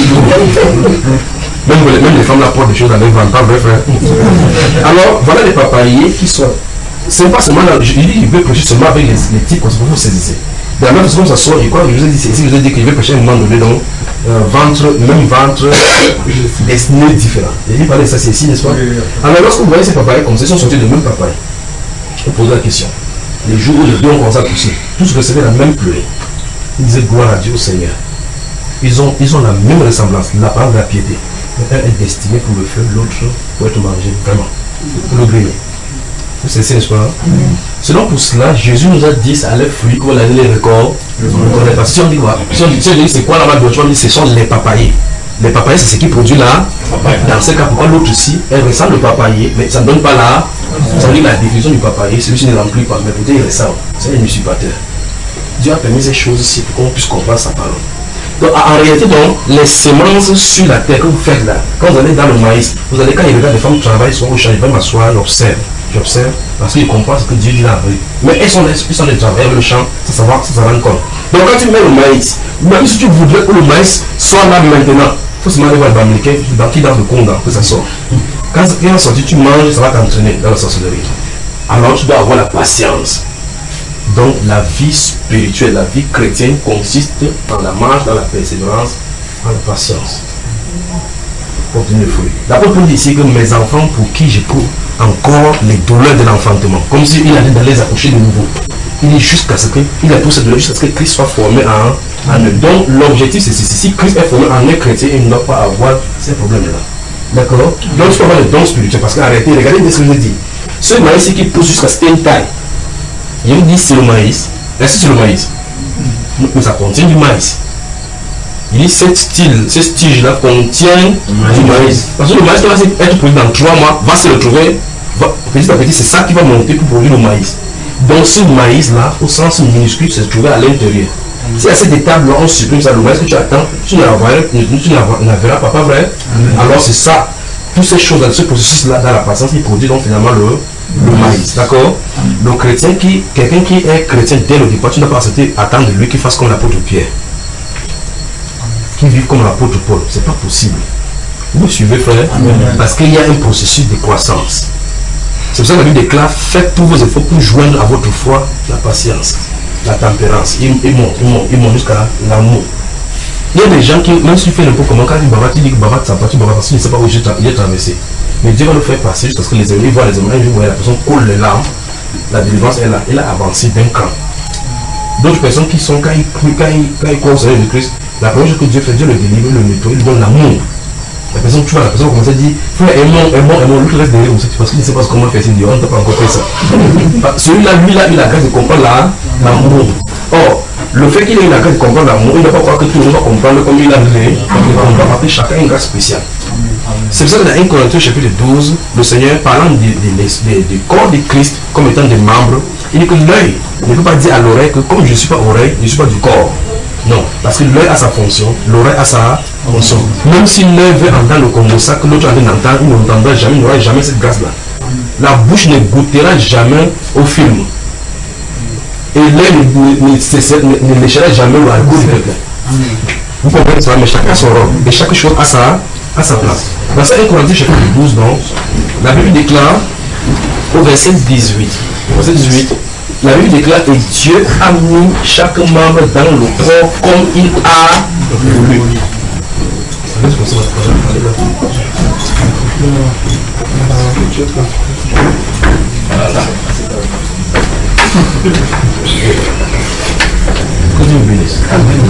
Même, même les femmes la portent des choses dans les ventres, pas vrai frère. Alors voilà les papayers qui sont. C'est pas seulement là, je dis qu'il veut prêcher seulement avec les, les types comme ça, vous saisissez. De la même façon, ça sort, je crois que je vous ai dit, c'est ici, je vous ai dit qu'il veut prêcher à un moment donné, donc, euh, ventre, même ventre, les nez différents. Et il parlait de ça, c'est ici, n'est-ce pas? Alors, lorsque vous voyez ces papayes comme ça, ils sont sortis de même papaye. Je pose la question. Les jours où les deux ont commencé à pousser, tous recevaient la même pluie. Ils disaient gloire à Dieu, au Seigneur. Ils ont, ils ont la même ressemblance, la parole de la piété. Un est destiné pour le feu, l'autre pour être mangé, vraiment, pour le griller. Vous savez, n'est-ce pas? C'est donc pour cela, Jésus nous a dit, ça allait fruit, qu'on allait les records. Si on dit quoi? Si on dit, si on dit c'est quoi là-bas, on dit ce sont les papayers. Les papayers, c'est ce qui produit là. Dans ce cas, pourquoi l'autre ici, elle ressemble au papayer, mais ça ne donne pas là. Ça veut dire que la définition du papaye, celui-ci ne remplit pas, mais peut-être il est ça, c'est un usurpateur. Dieu a permis ces choses-ci pour qu'on puisse comprendre sa parole. Donc en réalité, donc, les semences sur la terre que vous faites là, quand vous allez dans le maïs, vous allez, quand il regarde des femmes travailler souvent au champ, il va m'asseoir, j'observe, j'observe, parce qu'il comprend ce que Dieu dit là. Mais elles sont des, elles sont des travailleurs, le champ, ça savoir, ça rend compte. Donc quand tu mets le maïs, même si tu voudrais que le maïs soit là maintenant, il faut seulement aller voir le bamilquin, dans qui dans le condom, que ça sort. Quand il est sorti, tu manges, ça va t'entraîner dans la sorcellerie. Alors tu dois avoir la patience. Donc la vie spirituelle, la vie chrétienne consiste dans la marche, dans la persévérance, dans la patience. Pour obtenir le fruit. L'apôtre Paul dit ici que mes enfants pour qui j'éprouve encore les douleurs de l'enfantement, comme s'il allait dans les accoucher de nouveau. Il est jusqu'à ce que, il a tous ces douleurs jusqu'à ce que Christ soit formé en, en eux. Donc l'objectif c'est ceci, si Christ est formé en un chrétien, il ne doit pas avoir ces problèmes-là. D'accord? Donc tu peux avoir le don spirituel, parce qu'en réalité, regardez ce que je dis. Ce maïs qui pousse jusqu'à cette taille. Il me dit c'est le maïs. Est-ce que c'est le maïs? Mais ça contient du maïs. Il dit cette style, cette tige-là contient du maïs. Parce que le maïs qui va être produit dans trois mois va se retrouver, va, petit à petit, c'est ça qui va monter pour produire le maïs. Donc ce maïs-là, au sens minuscule, se trouve à l'intérieur. Si à cette étape-là, on supprime ça, le maïs que tu attends, tu n'en verras pas, pas vrai? Alors c'est ça. Toutes ces choses, ce processus-là dans la patience, il produit donc finalement le, le maïs. D'accord? Le chrétien qui, quelqu'un qui est chrétien dès le départ, tu ne dois pas accepter, attendre de lui qu'il fasse comme l'apôtre Pierre. Qu'il vive comme l'apôtre Paul. C'est pas possible. Vous me suivez, frère? Amen. Parce qu'il y a un processus de croissance. C'est pour ça que la Bible déclare, faites tous vos efforts pour joindre à votre foi la patience, la tempérance. Il, il monte, il monte, il monte jusqu'à l'amour. Il y a des gens qui, même si tu fais un peu comment, quand il bavate, il dit que bavate, ça part, tu bavates parce qu'il ne sait pas où il est traversé. Mais Dieu va le faire passer jusqu'à ce que les ennemis voient les ennemis. Un jour, la personne coule les larmes, la délivrance est là, elle a avancé d'un cran. D'autres personnes qui sont, quand ils, quand ils, quand ils croient au Seigneur de Christ, la première chose que Dieu fait, Dieu le délivre, le nettoie, il donne l'amour. La personne, tu vois, la personne commence à dire, frère, aimons, aimons, aimons, l'autre reste derrière, parce qu'il ne sait pas comment faire, il dit, on ne t'a pas encore fait ça. Celui-là, lui, là, il a la grâce de comprendre l'amour. Or, le fait qu'il ait la grâce de comprendre l'amour, il ne va pas croire que tout le monde va comprendre comme il a voulu. On va apporter chacun une grâce spéciale. C'est pour ça que dans un Corinthiens chapitre douze, le Seigneur, parlant du corps de Christ comme étant des membres, il dit que l'œil ne peut pas dire à l'oreille que comme je ne suis pas oreille, je ne suis pas du corps. Non, parce que l'œil a sa fonction, l'oreille a sa fonction. Même si l'œil veut entendre le Congo, ça que l'autre entend, il n'entendra jamais, il n'aura jamais cette grâce-là. La bouche ne goûtera jamais au film. Et l'œil ne, ne, ne léchera jamais au alcool de quelqu'un. Vous comprenez ça, mais chacun a son rôle. Et chaque chose a sa, a sa place. Dans ce un Corinthiens chapitre douze, donc, la Bible déclare au verset dix-huit. Verset dix-huit. La Bible déclare que Dieu a mis chaque membre dans le corps comme il a voulu. Voilà. Que Dieu vous bénisse.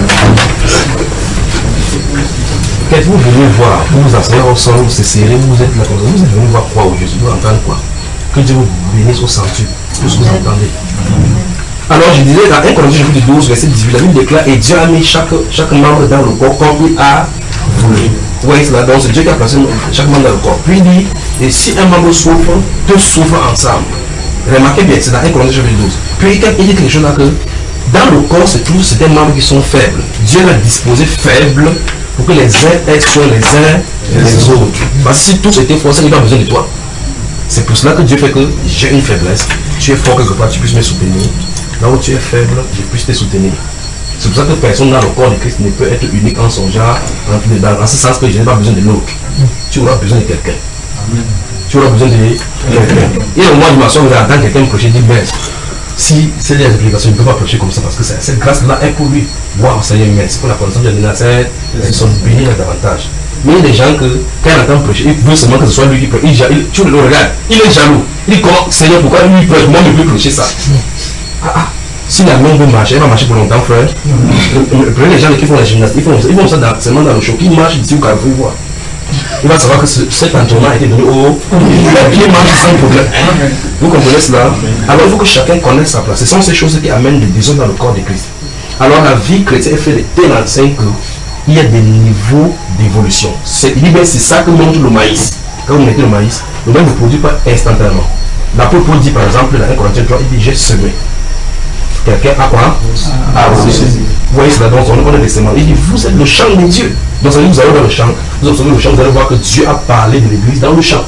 Qu'êtes-vous venu voir? Vous vous asseyez ensemble, vous serrez, vous êtes là comme ça. Vous êtes venu voir quoi au Jésus? Vous entendez quoi? Que Dieu vous bénisse au centuple, tout ce que vous entendez. Alors je disais dans un Corinthiens chapitre douze, verset dix-huit, la Bible déclare, et Dieu a mis chaque, chaque membre dans le corps comme il a voulu. Vous voyez cela, donc c'est Dieu qui a placé chaque membre dans le corps. Puis il dit, et si un membre souffre, deux souffrent ensemble. Remarquez bien, c'est dans un Corinthiens chapitre douze. Puis il dit quelque chose là que dans le corps se trouvent certains membres qui sont faibles. Dieu l'a disposé faible pour que les uns aient soin les uns et les autres. Parce que si tous étaient forts, il n'y a pas besoin de toi. C'est pour cela que Dieu fait que j'ai une faiblesse. Tu es fort quelque part, tu puisses me soutenir. Là où tu es faible, je puisse te soutenir. C'est pour ça que personne dans le corps de Christ ne peut être unique en son genre, dans, en ce sens que je n'ai pas besoin de l'autre. Tu auras besoin de quelqu'un. Tu auras besoin de quelqu'un. Et au moment où je m'assois, vous entendez quelqu'un me prêcher, dit, mais si c'est des implications, il ne peut pas prêcher comme ça parce que cette grâce-là est pour lui. Waouh, ça y est, merci pour la connaissance de la Nazareth, ils sont bénis davantage. Mais il y a des gens que, quand il entend prêcher, il veut seulement que ce soit lui qui prêche. Il, il, tu le regardes, il est jaloux. Il dit, comment, Seigneur, pourquoi lui il prêche? Moi, je ne peux prêcher ça. Ah, ah. Si la main veut marcher, elle va marcher pour longtemps, frère. Prenez les gens qui font la gymnastique, ils font ça, ils font ça dans, seulement dans le show. Qui marche d'ici au carrefour, il voit. Il va savoir que ce, cet entraînement a été donné au. Il marche sans problème. Vous comprenez cela? Alors il faut que chacun connaisse sa place. Ce sont ces choses qui amènent des désordres dans le corps de Christ. Alors la vie chrétienne est faite de tel enseigne qu'il y a des niveaux d'évolution. C'est ça que montre le maïs. Quand vous mettez le maïs, le maïs ne produit pas instantanément. L'apôtre Paul dit par exemple dans un Corinthiens trois, il dit j'ai semé. Quelqu'un a quoi? Arrosé. Vous voyez cela, donc on est des semences. Il dit vous êtes le champ de Dieu. Donc ça veut dire vous allez dans le champ, vous observez le champ, vous allez voir que Dieu a parlé de l'église dans le champ.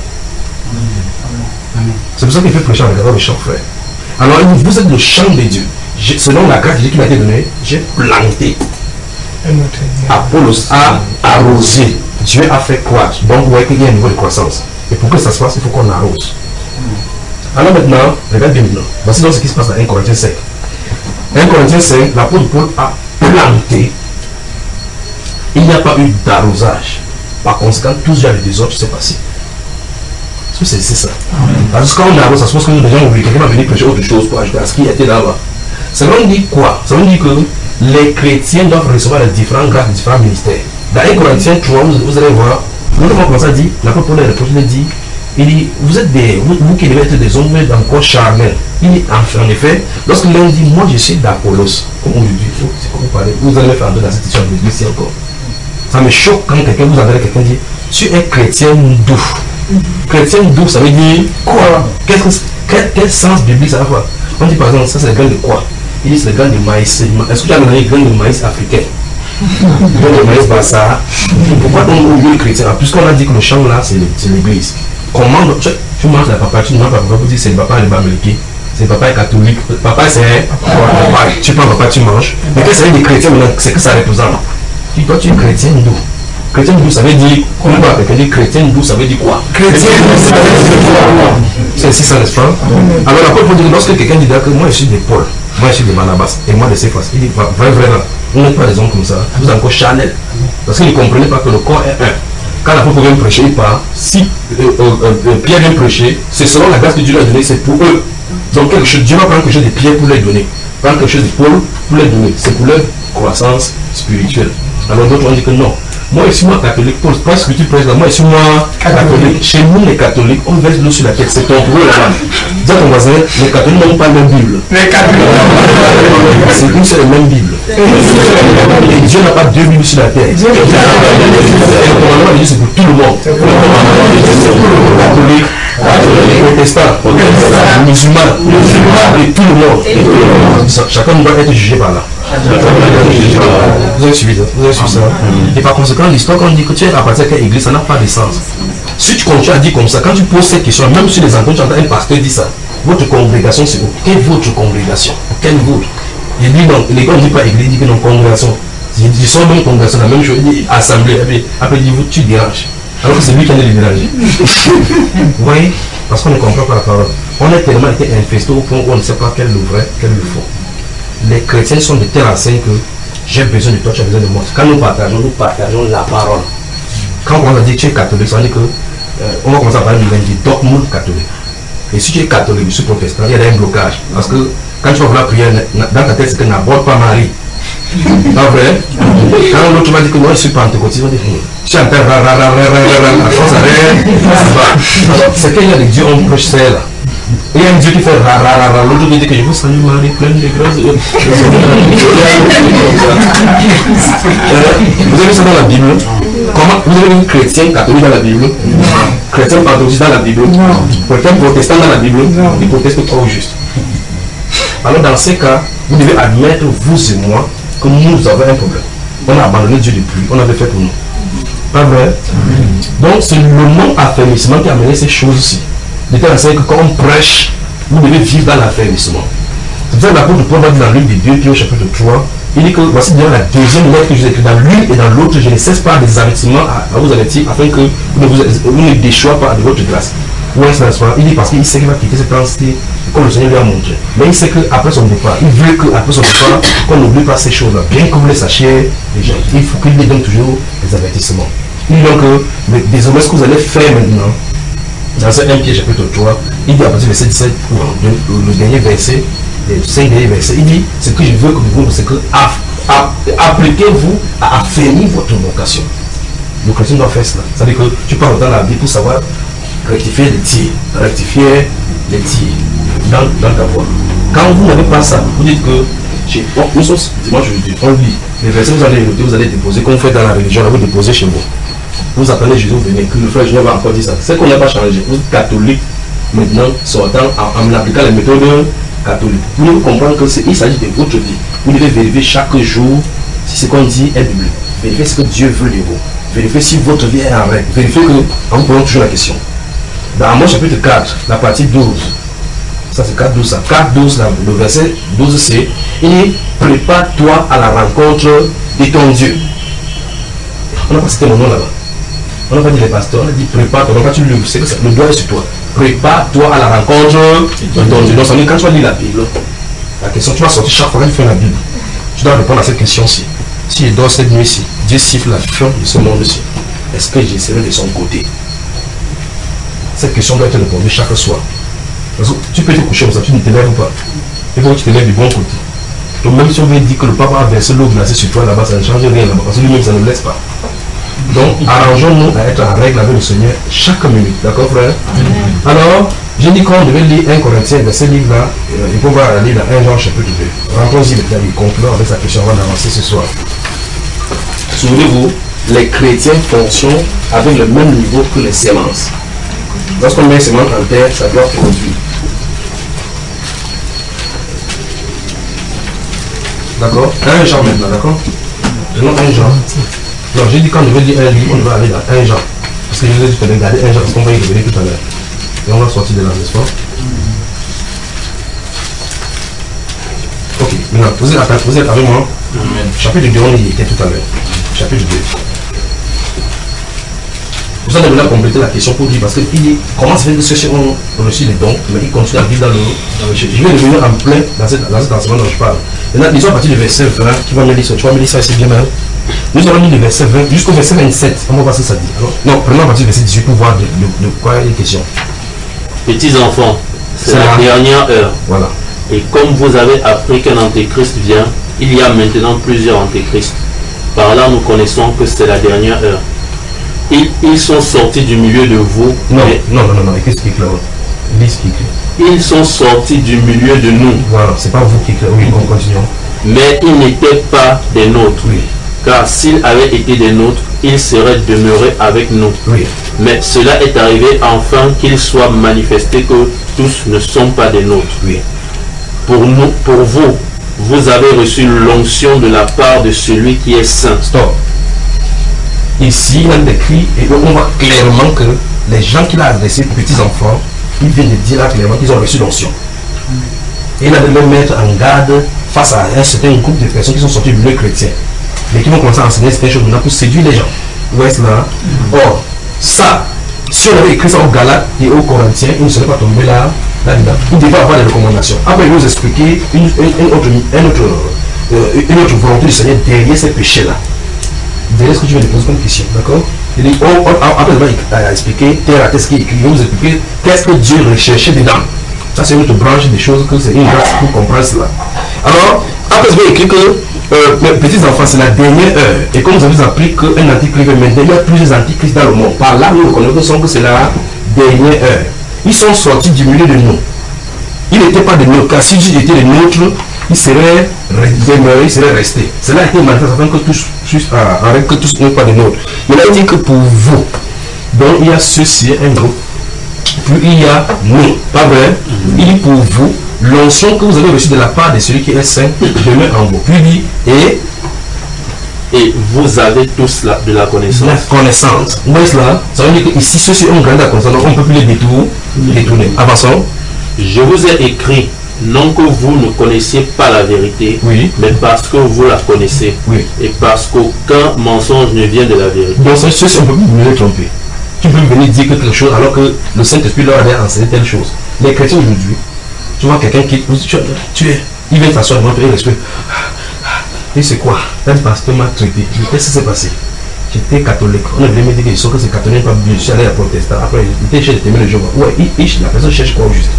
C'est pour ça qu'il fait prêcher en regardant le champ, frère. Alors il dit vous êtes le champ de Dieu. Selon la grâce qui m'a été donnée, j'ai planté. Apollos a arrosé. Dieu a fait croître. Donc vous voyez qu'il y a un niveau de croissance. Et pour que ça se passe, il faut qu'on arrose. Alors maintenant, regarde bien maintenant. Voici donc ce qui se passe dans un Corinthiens cinq. un Corinthiens cinq, l'apôtre Paul a planté. Il n'y a pas eu d'arrosage. Par conséquent, tout ce genre de désordre s'est passé. C'est ça. Parce que quand on arrose, ça se passe que nous déjà oublié. Quelqu'un va venir prêcher autre chose pour ajouter à ce qui était là-bas. Ça veut dire quoi? Ça veut dire que les chrétiens doivent recevoir les différents grades, les différents ministères. Dans un Corinthiens trois, vous, vous allez voir, nous avons commencé à dire, l'apôtre Paul a dit, il dit, vous êtes des, vous, vous qui devez être des hommes d'un corps charnel. Il dit, en, en effet, lorsque l'un dit, moi je suis d'Apollos, comme on lui dit, c'est comme vous parlez, vous allez me faire entendre la situation de l'église encore. Ça me choque quand quelqu'un vous entendez quelqu'un dire, tu es chrétien doux. Chrétien doux, ça veut dire quoi? Qu'est-ce que, quel, quel sens biblique ça va avoir? On dit par exemple, ça c'est le grain de quoi? Il dit c'est le grain de maïs. Est-ce que tu as donné le grain de maïs africain? Le grain de maïs bassa. Pourquoi on oublie le chrétien? Puisqu'on a dit que le champ là c'est l'église. Comment tu, tu manges la papa, tu ne manges pas papa pour dire c'est le papa de Bamileki. C'est le papa catholique. Papa c'est papa. Tu prends papa, tu manges. Mais qu'est-ce que ça veut dire chrétien maintenant? C'est que ça représente. Tu toi tu es chrétien d'où? Chrétien doux, ça veut dire quoi? Quelqu'un dit chrétien doux, ça veut dire quoi? Chrétien doux, ça veut dire quoi? C'est ainsi ça, n'est-ce pas? Alors l'apôtre Paul dit, lorsque quelqu'un dit que moi je suis de Paul, moi je suis de Barnabas, et moi de Céphas, il dit, vrai, vrai, vous n'êtes pas des hommes comme ça, vous êtes encore charnel. Parce qu'il ne comprenait pas que le corps est un. Quand l'apôtre Paul vient prêcher, il part. Si euh, euh, euh, Pierre vient prêcher, c'est selon la grâce que Dieu lui a donnée, c'est pour eux. Donc quelque chose, Dieu va prendre quelque chose de Pierre pour les donner. Prendre quelque chose de Paul pour les donner. C'est pour leur croissance spirituelle. Alors d'autres ont dit que non. Moi, je suis moi catholique, parce que tu prêches là, moi, je suis moi catholique. Chez nous, les catholiques, on verse l'eau sur la tête, c'est ton pour eux là-bas. Dis à ton voisin, les catholiques n'ont pas la même Bible. Les catholiques, c'est une seule même Bible. Et Dieu n'a pas deux Bibles sur la terre. Et le commandement de Dieu, c'est pour tout le monde. Catholique, protestant, musulman, et tout le monde. Chacun doit être jugé par là. Vous avez suivi ça? Vous avez suivi ça? Et par conséquent, l'histoire qu'on dit que tu es appartient à quelle église, ça n'a pas de sens. Si tu continues à dire comme ça, quand tu poses cette question, même sur les entends, tu entends un pasteur dire ça. Votre congrégation, c'est où? Quelle est votre congrégation? Quelle vôtre? Il dit non, les gars ne disent pas église, ils disent que non, congrégation. Ils sont même congrégation, la même chose, il dit assemblée. Après, il dit vous, tu déranges. Alors que c'est lui qui a les déranger. Vous voyez? Parce qu'on ne comprend pas la parole. On a tellement été infesté au point où on ne sait pas quel est le vrai, quel est le faux. Les chrétiens sont de tels enseignes que j'ai besoin de toi, tu as besoin de moi. Quand nous partageons, nous partageons la parole. Quand on va dire que tu es catholique, ça veut dire que euh, on va commencer à parler du dogme catholique. Et si tu es catholique, je suis protestant, il y a un blocage. Parce que quand tu vas vouloir prier, dans ta tête, c'est que n'aborde pas Marie. Pas vrai? Quand l'autre va dire que moi je suis pentecôtiste, on va dire tu entends ra ra ra ra ra ra ra. C'est qu'il y a des dieux, on prêche ça là. Il y a un Dieu qui fait ra ra ra ra, l'autre qui dit que je vous salue Marie, pleine de grâce. Vous avez ça dans la Bible? Comment? Vous avez un chrétien catholique dans la Bible? Chrétien pentecôtiste dans la Bible? Chrétien protestant dans la Bible? Ils protestent trop juste. Alors dans ces cas, vous devez admettre, vous et moi, que nous avons un problème. On a abandonné Dieu depuis, on avait fait pour nous. Pas vrai? Donc c'est le non-affermissement qui a amené ces choses-ci. De telle sorte que quand on prêche, vous devez vivre dans l'affermissement. C'est pour ça que l'apôtre Paul va dire dans l'une des deux Pierre au chapitre trois, il dit que voici bien la deuxième lettre que je vous ai écrite dans l'une et dans l'autre, je ne cesse pas des avertissements à, à vous avertir afin que vous ne vous, vous ne déchoyez pas de votre grâce. Oui, c'est ça. Il dit parce qu'il sait qu'il va quitter cette entité comme le Seigneur lui a montré. Mais il sait qu'après son départ, il veut qu'après son départ, qu'on n'oublie pas ces choses-là. Bien que vous les sachiez, déjà, il faut qu'il lui donne toujours des avertissements. Il dit donc que désormais, ce que vous allez faire maintenant, dans ce un Pierre chapitre trois, il dit à partir du verset dix-sept, le, le dernier verset, les cinq derniers versets, il dit ce que je veux que vous, c'est que appliquez-vous à affermir votre vocation. Le chrétien doit faire cela. C'est-à-dire que tu parles dans la Bible pour savoir rectifier les tirs, rectifier les tirs dans, dans ta voix. Quand vous n'avez pas ça, vous dites que chez, bon, nous sommes dimanche aujourd'hui, on lit les versets, vous allez noter, vous allez déposer, comme vous faites dans la religion, là, vous déposez chez vous. Vous attendez Jésus venir, que le frère Junior va encore dire ça. C'est qu'on n'a pas changé. Vous êtes catholique, maintenant sortant en, en appliquant les méthodes catholiques. Vous devez comprendre qu'il s'agit de votre vie. Vous devez vérifier chaque jour si ce qu'on dit est biblique. Vérifiez ce que Dieu veut de vous. Vérifiez si votre vie est en règle. Vérifiez que, en vous posant toujours la question. Dans Amos chapitre quatre, la partie douze, ça c'est quatre douze, ça. quatre douze, le verset douze c'est, il dit, prépare-toi à la rencontre de ton Dieu. On n'a pas cité mon nom là-bas. On n'a pas dit les pasteurs, on a dit prépare-toi. Donc quand tu le sais que le doigt est sur toi. Prépare-toi à la rencontre de ton Dieu. Donc ça veut dire quand tu vas lire la Bible, la question tu vas sortir chaque fois que tu fais la Bible. Tu dois répondre à cette question-ci. Si je dors cette nuit-ci, Dieu siffle la fin de ce monde-ci. Est-ce que j'essaierai de son côté? Cette question doit être répondue chaque soir. Parce que tu peux te coucher comme ça, tu ne te lèves pas. Il faut que tu te lèves du bon côté. Donc même si on veut dire que le papa a versé l'eau glacée sur toi là-bas, ça ne change rien là-bas. Parce que lui-même, ça ne le laisse pas. Donc arrangeons-nous à être en règle avec le Seigneur chaque minute. D'accord frère? Alors, j'ai dit qu'on devait lire un Corinthiens, dans ce livre-là, euh, il faut voir la lire dans un Jean chapitre deux. Rentrons-y maintenant, il conclut avec sa question avant d'avancer ce soir. Souvenez-vous, les chrétiens fonctionnent avec le même niveau que les semences. Lorsqu'on met une semence en terre, ça doit produire. D'accord? Un Jean maintenant, d'accord? Prenons un Jean. Non, j'ai dit quand je vais dire un livre, on va aller dans un Jean. Parce que je vous ai dit de regarder un Jean, parce qu'on va y revenir tout à l'heure. Et on va sortir de là, n'est-ce pas? Ok, maintenant, vous êtes, vous êtes avec moi? Amen. Chapitre deux, on y était tout à l'heure. Chapitre deux. Vous allez maintenant compléter la question pour dire, parce qu'il dit, comment ça fait que ceux-ci ont reçu les dons, mais ils continuent à vivre dans le, dans le péché. Je vais revenir en plein dans, cette, dans cet enseignement dont je parle. Maintenant, disons à partir du verset vingt, qui va me dire ça, tu vas me dire ça ici bien mal. Nous allons lire le verset vingt jusqu'au verset vingt-sept. On va voir ce que ça dit. Alors, non, prenons à partir du verset dix-huit pour voir de, de, de quoi il est question.
Petits enfants, c'est la dernière heure.
Voilà.
Et comme vous avez appris qu'un antéchrist vient, il y a maintenant plusieurs antéchrists. Par là, nous connaissons que c'est la dernière heure. Ils, ils sont sortis du milieu de vous.
Non, mais... non, non, non, non, explique là. Lis ce qui écrit.
Ils sont sortis du milieu de nous.
Voilà, c'est pas vous qui écrivez. Oui, on continue.
Mais ils n'étaient pas des nôtres.
Oui.
Car s'ils avaient été des nôtres, ils seraient demeurés avec nous.
Oui.
Mais cela est arrivé afin qu'il soit manifesté que tous ne sont pas des nôtres.
Oui.
Pour nous, pour vous, vous avez reçu l'onction de la part de celui qui est saint.
Stop. Ici, il a décrit, et on voit clairement que les gens qu'il a adressés, petits enfants, il vient de dire là clairement qu'ils ont reçu l'onction. Et il a de les mettre en garde face à un certain groupe de personnes qui sont sorties du milieu chrétien, mais qui vont commencer à enseigner certaines choses pour séduire les gens. Vous voyez cela? Or, ça, si on avait écrit ça aux Galates et aux Corinthiens, il ne serait pas tombé là, là-dedans. Il devait avoir des recommandations. Après, il va nous expliquer une, une, une, autre, une, autre, euh, une autre volonté du Seigneur derrière ces péchés-là. Derrière ce que tu viens de poser comme question, d'accord? Il dit, oh, oh, après, il va expliquer, terre à terre, ce qui est écrit, il va vous expliquer qu'est-ce que Dieu recherchait dedans. Ça, c'est une autre branche des choses que c'est une grâce pour comprendre cela. Alors, après, il va écrire que, euh, mes petits enfants, c'est la dernière heure. Et comme vous avez appris qu'un antichrist, maintenant, il y a plusieurs antichrists dans le monde. Par là, nous reconnaissons que c'est la dernière heure. Ils sont sortis du milieu de nous. Ils n'étaient pas de nôtres, car si Dieu était de nôtres, il serait demeuré, il serait resté. Cela a été manifesté afin que tous, en règle que tous ne soient pas de nôtres. Mais là, il dit que pour vous, donc il y a ceci, un groupe, puis il y a nous, pas vrai? Il dit pour vous, l'onction que vous avez reçue de la part de celui qui est saint demeure en vous. Puis il dit, et
et vous avez tous la, de la connaissance.
La connaissance. Vous voyez cela? Ça veut dire que ici, ceux-ci ont grandi la connaissance, donc on ne peut plus les détourner. détourner. Avançons.
Je vous ai écrit, non que vous ne connaissiez pas la vérité,
oui,
mais parce que vous la connaissez.
Oui.
Et parce qu'aucun mensonge ne vient de la vérité.
Donc, ceux-ci, on ne peut plus me les tromper. Tu peux venir dire quelque chose alors que le Saint-Esprit leur a enseigné telle chose. Les chrétiens aujourd'hui, tu vois quelqu'un qui. Tu, tu es. Il vient t'asseoir devant toi et respecte. Et c'est quoi? Un pasteur m'a traité. Qu'est-ce qui s'est passé? J'étais catholique. On a vraiment dit que je sais que c'est catholique, pas je suis allé à protestant. Après, j'étais chez les témoins de Jéhovah. Ouais, il, il, la personne cherche quoi au juste?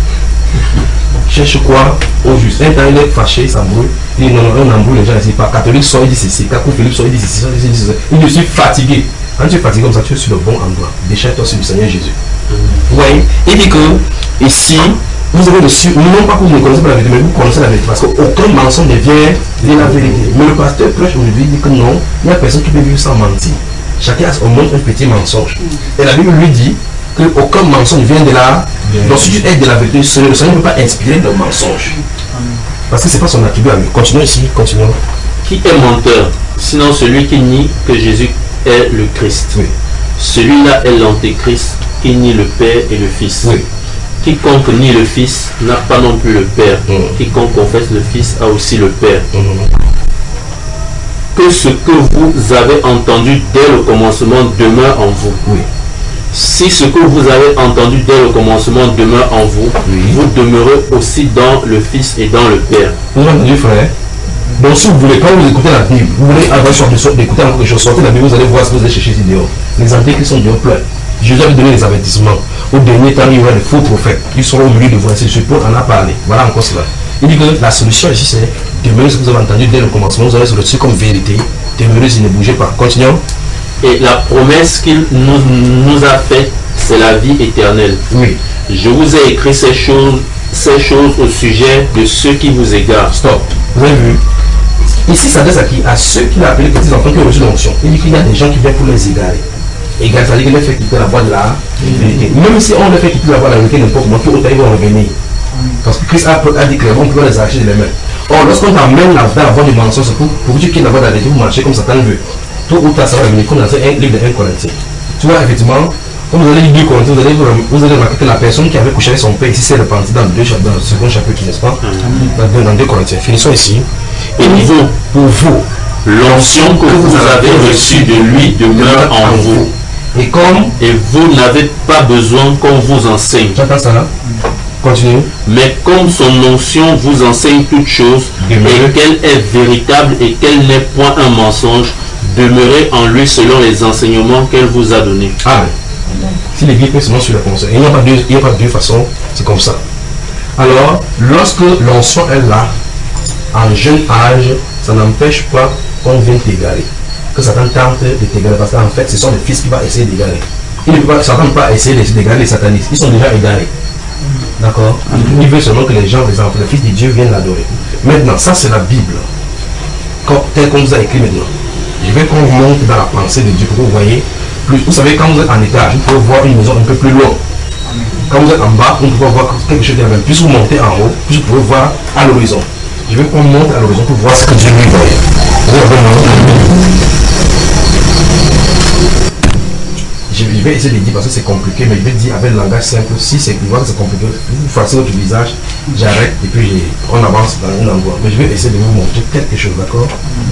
Cherche quoi au juste? Un temps, il est fâché, il s'embrouille. Il dit non, non, on embrouille les gens ici. Pas catholique, soit il dit ceci. Kakou Philippe, soit il dit ceci, soit il dit ceci. Il dit je suis fatigué. Quand tu es fatigué comme ça, tu es sur le bon endroit. Déchaîne-toi sur le Seigneur Jésus. Vous voyez? Il dit que ici, vous avez reçu, non pas que vous ne connaissez pas la vérité, mais vous connaissez la vérité. Parce qu'aucun mensonge ne vient de la vérité. Mais le pasteur prêche aujourd'hui dit que non, il n'y a personne qui peut vivre sans mentir. Chacun a au moins un petit mensonge. Et la Bible lui dit qu'aucun mensonge ne vient de là. Donc si tu es de la vérité, le Seigneur ne peut pas inspirer le mensonge. Parce que ce n'est pas son attribut à lui. Continuons ici, continuons.
Qui est menteur, sinon celui qui nie que Jésus est le Christ.
Oui.
Celui-là est l'antéchrist qui nie le Père et le Fils.
Oui.
Quiconque nie le Fils n'a pas non plus le Père.
Mm.
Quiconque confesse le Fils a aussi le Père.
Mm.
Que ce que vous avez entendu dès le commencement demeure en vous.
Oui.
Si ce que vous avez entendu dès le commencement demeure en vous,
Oui.
vous demeurez aussi dans le Fils et dans le Père.
Vous avez entendu, frère? Donc si vous voulez, quand vous écoutez la Bible, vous voulez avoir sur d'écouter encore quelque chose, sortez la Bible, vous allez voir ce que vous allez chercher ici dehors. Les antéchrists sont dehors plein. Jésus avait donné des avertissements. Au dernier temps, il y aura des faux prophètes. Ils seront au milieu de vous. C'est Paul en a parlé. Voilà encore cela. Il dit que la solution ici, c'est demeurer ce que vous avez entendu dès le commencement. Vous allez se retrouver comme vérité. Demeurez et ne bougez pas. Continuons.
Et la promesse qu'il nous, nous a faite, c'est la vie éternelle.
Oui.
Je vous ai écrit ces choses, ces choses au sujet de ceux qui vous égarent.
Stop. Vous avez vu? Ici, ça s'adresse à qui? À ceux qui l'ont appelé petits enfants qui ont reçu l'onction. Il dit qu'il y a des gens qui viennent pour les égarer. Égarer, ça veut dire qu'il les fait quitter la voie de la vérité. Même si on les fait quitter la voie de la vérité, n'importe comment, tout autant ils vont revenir. Parce que Christ a, a dit clairement qu'on peut les arracher de les mains. Or, lorsqu'on t'amène la, dans la voie du mensonge, c'est pour, pour que tu quittes la voie de la vérité, vous marchez comme Satan veut. Tout ou tard, ça va revenir comme dans un livre de un Corinthiens. Tu vois, effectivement, comme vous allez lire deux Corinthiens, vous allez, vous allez remarquer que la personne qui avait couché avec son père ici s'est repentie dans, deux, dans le second chapitre, n'est-ce pas? Dans, dans deux Corinthiens. Finissons ici.
Et vous,
pour vous,
l'onction que vous avez reçue de lui demeure en vous.
Et comme
Et vous n'avez pas besoin qu'on vous enseigne.
tu entends ça là? Continue.
Mais comme son onction vous enseigne toutes choses,
Demeurez.
et qu'elle est véritable et qu'elle n'est point un mensonge, demeurez en lui selon les enseignements qu'elle vous a donnés.
Amen. Si l'église peut seulement suivre le conseil, il n'y a pas deux, il n'y a pas deux façons, c'est comme ça. Alors, lorsque l'onction est là, en jeune âge, ça n'empêche pas qu'on vienne t'égarer. Que Satan tente de t'égarer, parce qu'en fait, ce sont les fils qui vont essayer d'égarer. Il ne peut pas, Satan ne peut pas essayer d'égarer les satanistes, ils sont déjà égarés. D'accord? Il veut seulement que les gens, les enfants, les fils de Dieu viennent l'adorer. Maintenant, ça c'est la Bible. Comme, tel qu'on vous a écrit maintenant. Je vais qu'on monte dans la pensée de Dieu pour que vous voyez plus. Vous savez, quand vous êtes en étage, vous pouvez voir une maison un peu plus loin. Quand vous êtes en bas, vous pouvez voir quelque chose de la même. Plus vous montez en haut, plus vous pouvez voir à l'horizon. Je veux qu'on monte à l'horizon pour voir ce que Dieu lui voyait. Vous avez Je vais essayer de dire parce que c'est compliqué, mais je vais dire avec le langage simple. Si c'est que c'est compliqué, vous fassiez votre visage, j'arrête et puis on avance dans un endroit. Mais je vais essayer de vous montrer quelque chose, d'accord?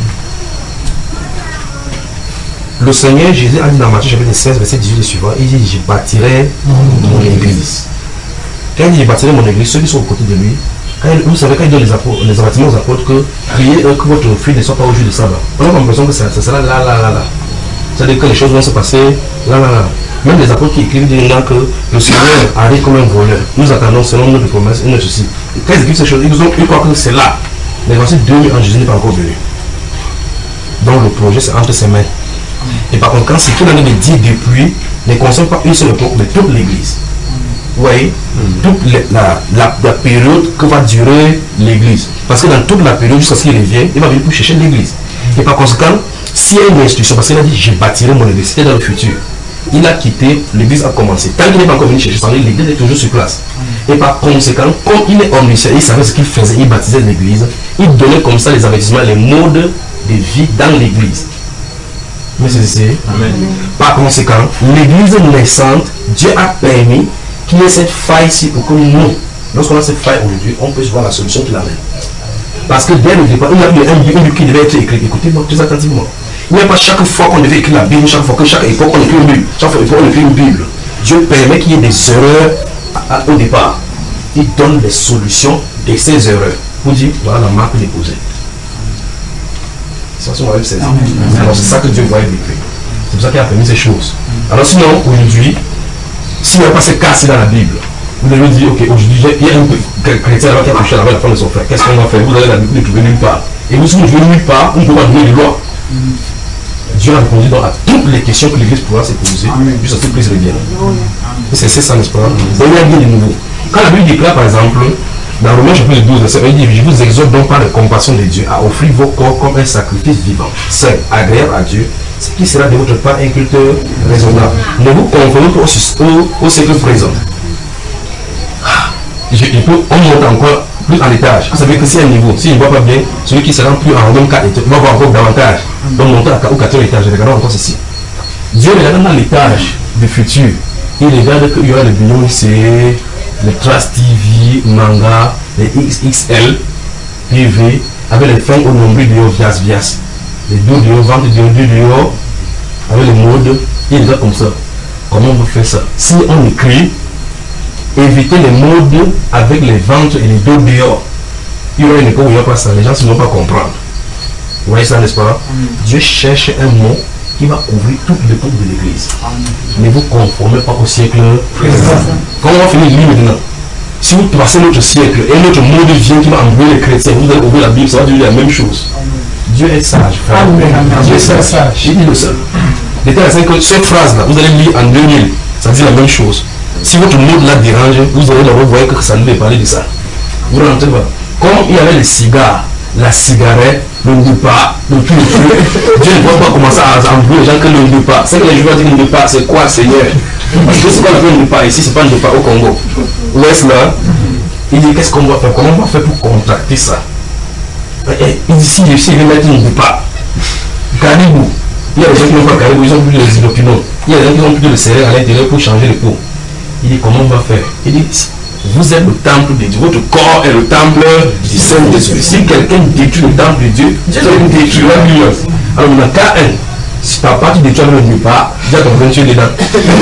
Le Seigneur Jésus a dit dans Matthieu chapitre seize, verset dix-huit et suivant, il dit: je bâtirai mon église. Quand il dit: je bâtirai mon église, ceux qui sont aux côtés de lui, quand il, vous savez, quand il donne les, apôtres, les avertissements aux apôtres que priez que votre fruit ne soit pas au jour de sabbat, on a l'impression que ça, ça sera là, là, là, là. C'est-à-dire que les choses vont se passer là, là, là. Même les apôtres qui écrivent disent que le Seigneur arrive comme un voleur. Nous attendons selon notre promesse et notre souci. Et quand ils écrivent ces choses, ils ont eu croire que c'est là. Mais voici deux mille ans, Jésus n'est pas encore venu. Donc le projet, c'est entre ses mains. Et par contre, quand ce qu'il en est de dire depuis ne concerne pas une seule époque, mais toute l'église. Vous voyez, toute la, la, la période que va durer l'église. Parce que dans toute la période, jusqu'à ce qu'il revienne, il va venir pour chercher l'église. Et par conséquent, s'il y a une instruction, parce qu'il a dit: je bâtirai mon église, c'était dans le futur. Il a quitté, l'église a commencé. Tant qu'il n'est pas encore venu chercher, l'église est toujours sur place. Et par conséquent, comme il est omniscient, il savait ce qu'il faisait, il baptisait l'église, il donnait comme ça les avertissements, les modes de vie dans l'église. Mais c'est par conséquent, l'église naissante, Dieu a permis qu'il y ait cette faille-ci pour que nous, lorsqu'on a cette faille aujourd'hui, on puisse voir la solution qu'il amène. Parce que dès le départ, il y a eu un livre qui devait être écrit. Écoutez-moi très attentivement. Il n'y a pas chaque fois qu'on devait écrire la Bible, chaque fois que chaque époque on écrit une Bible, chaque fois qu'on écrit une Bible. Dieu permet qu'il y ait des erreurs à, à, au départ. Il donne des solutions de ces erreurs. Pour dire, voilà la marque déposée. C'est Alors c'est ça que Dieu voyait décrire. C'est pour ça qu'il a permis ces choses. Alors sinon, aujourd'hui, s'il n'y a pas ces cas-ci dans la Bible, vous devez dire: ok, aujourd'hui, il y a un chrétien là qui a touché à la fin de son frère. Qu'est-ce qu'on va faire? Vous allez la Bible ne trouver nulle part. Et vous, si vous ne trouvez nulle part, on ne peut pas donner de loi. Dieu a répondu donc à toutes les questions que l'Église pourra se poser, juste à ce que l'Église revienne. Et c'est ça, n'est-ce pas? Et il y a bien de nouveau. Quand la Bible déclare, par exemple, dans Romains chapitre douze, il dit: je vous exhorte donc par la compassion de Dieu à offrir vos corps comme un sacrifice vivant, saint, agréable à Dieu. ce qui sera de votre part un culte raisonnable. Ne vous conformez pas au, au, au siècle présent. Je, je peux, on monte encore plus en étage. Vous savez que c'est un niveau. S'il ne voit pas bien, celui qui sera plus en même quatre étages va voir encore davantage. Donc monter au quatorzième étage. Regardons encore ceci. Dieu regarde dans l'étage du futur. Il regarde qu'il y aura les billons, c'est les Trace T V, manga, les X X L, P V, avec les fins au nombril de Vias Vias. Les deux de vente de deux de avec les modes. Il regarde comme ça. Comment on fait ça? Si on écrit, éviter les modes avec les ventes et les dos dehors. Il y aura une époque où il n'y a pas ça, les gens ne vont pas comprendre. Vous voyez ça, n'est-ce pas? Mm. Dieu cherche un mot qui va couvrir toute l'époque de l'église. Ne vous conformez pas au siècle présent. Quand on va finir de lire maintenant, si vous passez notre siècle et notre mode vient qui va enlever les chrétiens, vous allez ouvrir la Bible, ça va dire la même chose. Dieu est sage, frère. Amen. Dieu est sage. Il dit le seul. L'état que cette phrase-là, vous allez lire en deux mille, ça dit la même chose. Si votre mode là dérange, vous allez d'abord voir que ça ne veut parler de ça. Vous rentrez pas. Comme il y avait les cigares, la cigarette, le repas, le tout, le tout. Dieu ne va pas commencer à embrouiller les gens que le repas. C'est que les joueurs disent le repas, c'est quoi, Seigneur? Parce que c'est pas le repas ici, c'est pas le repas au Congo. Où est-ce là? Il dit qu'est-ce qu'on va faire? Comment on va faire pour contracter ça? Il dit si il veut mettre un repas, caribou. Il y a des gens qui n'ont pas caribou, ils ont plus les inopinos. Il y a des gens qui ont plus de serrer à l'intérieur pour changer les peaux. Il dit comment on va faire? Il dit vous êtes le temple de Dieu, votre corps est le temple du Saint-Esprit. Si quelqu'un détruit le temple de Dieu, Dieu détruira lui. Alors dans cas un, si papa tu détruis le repas, déjà ton frère tu es dedans.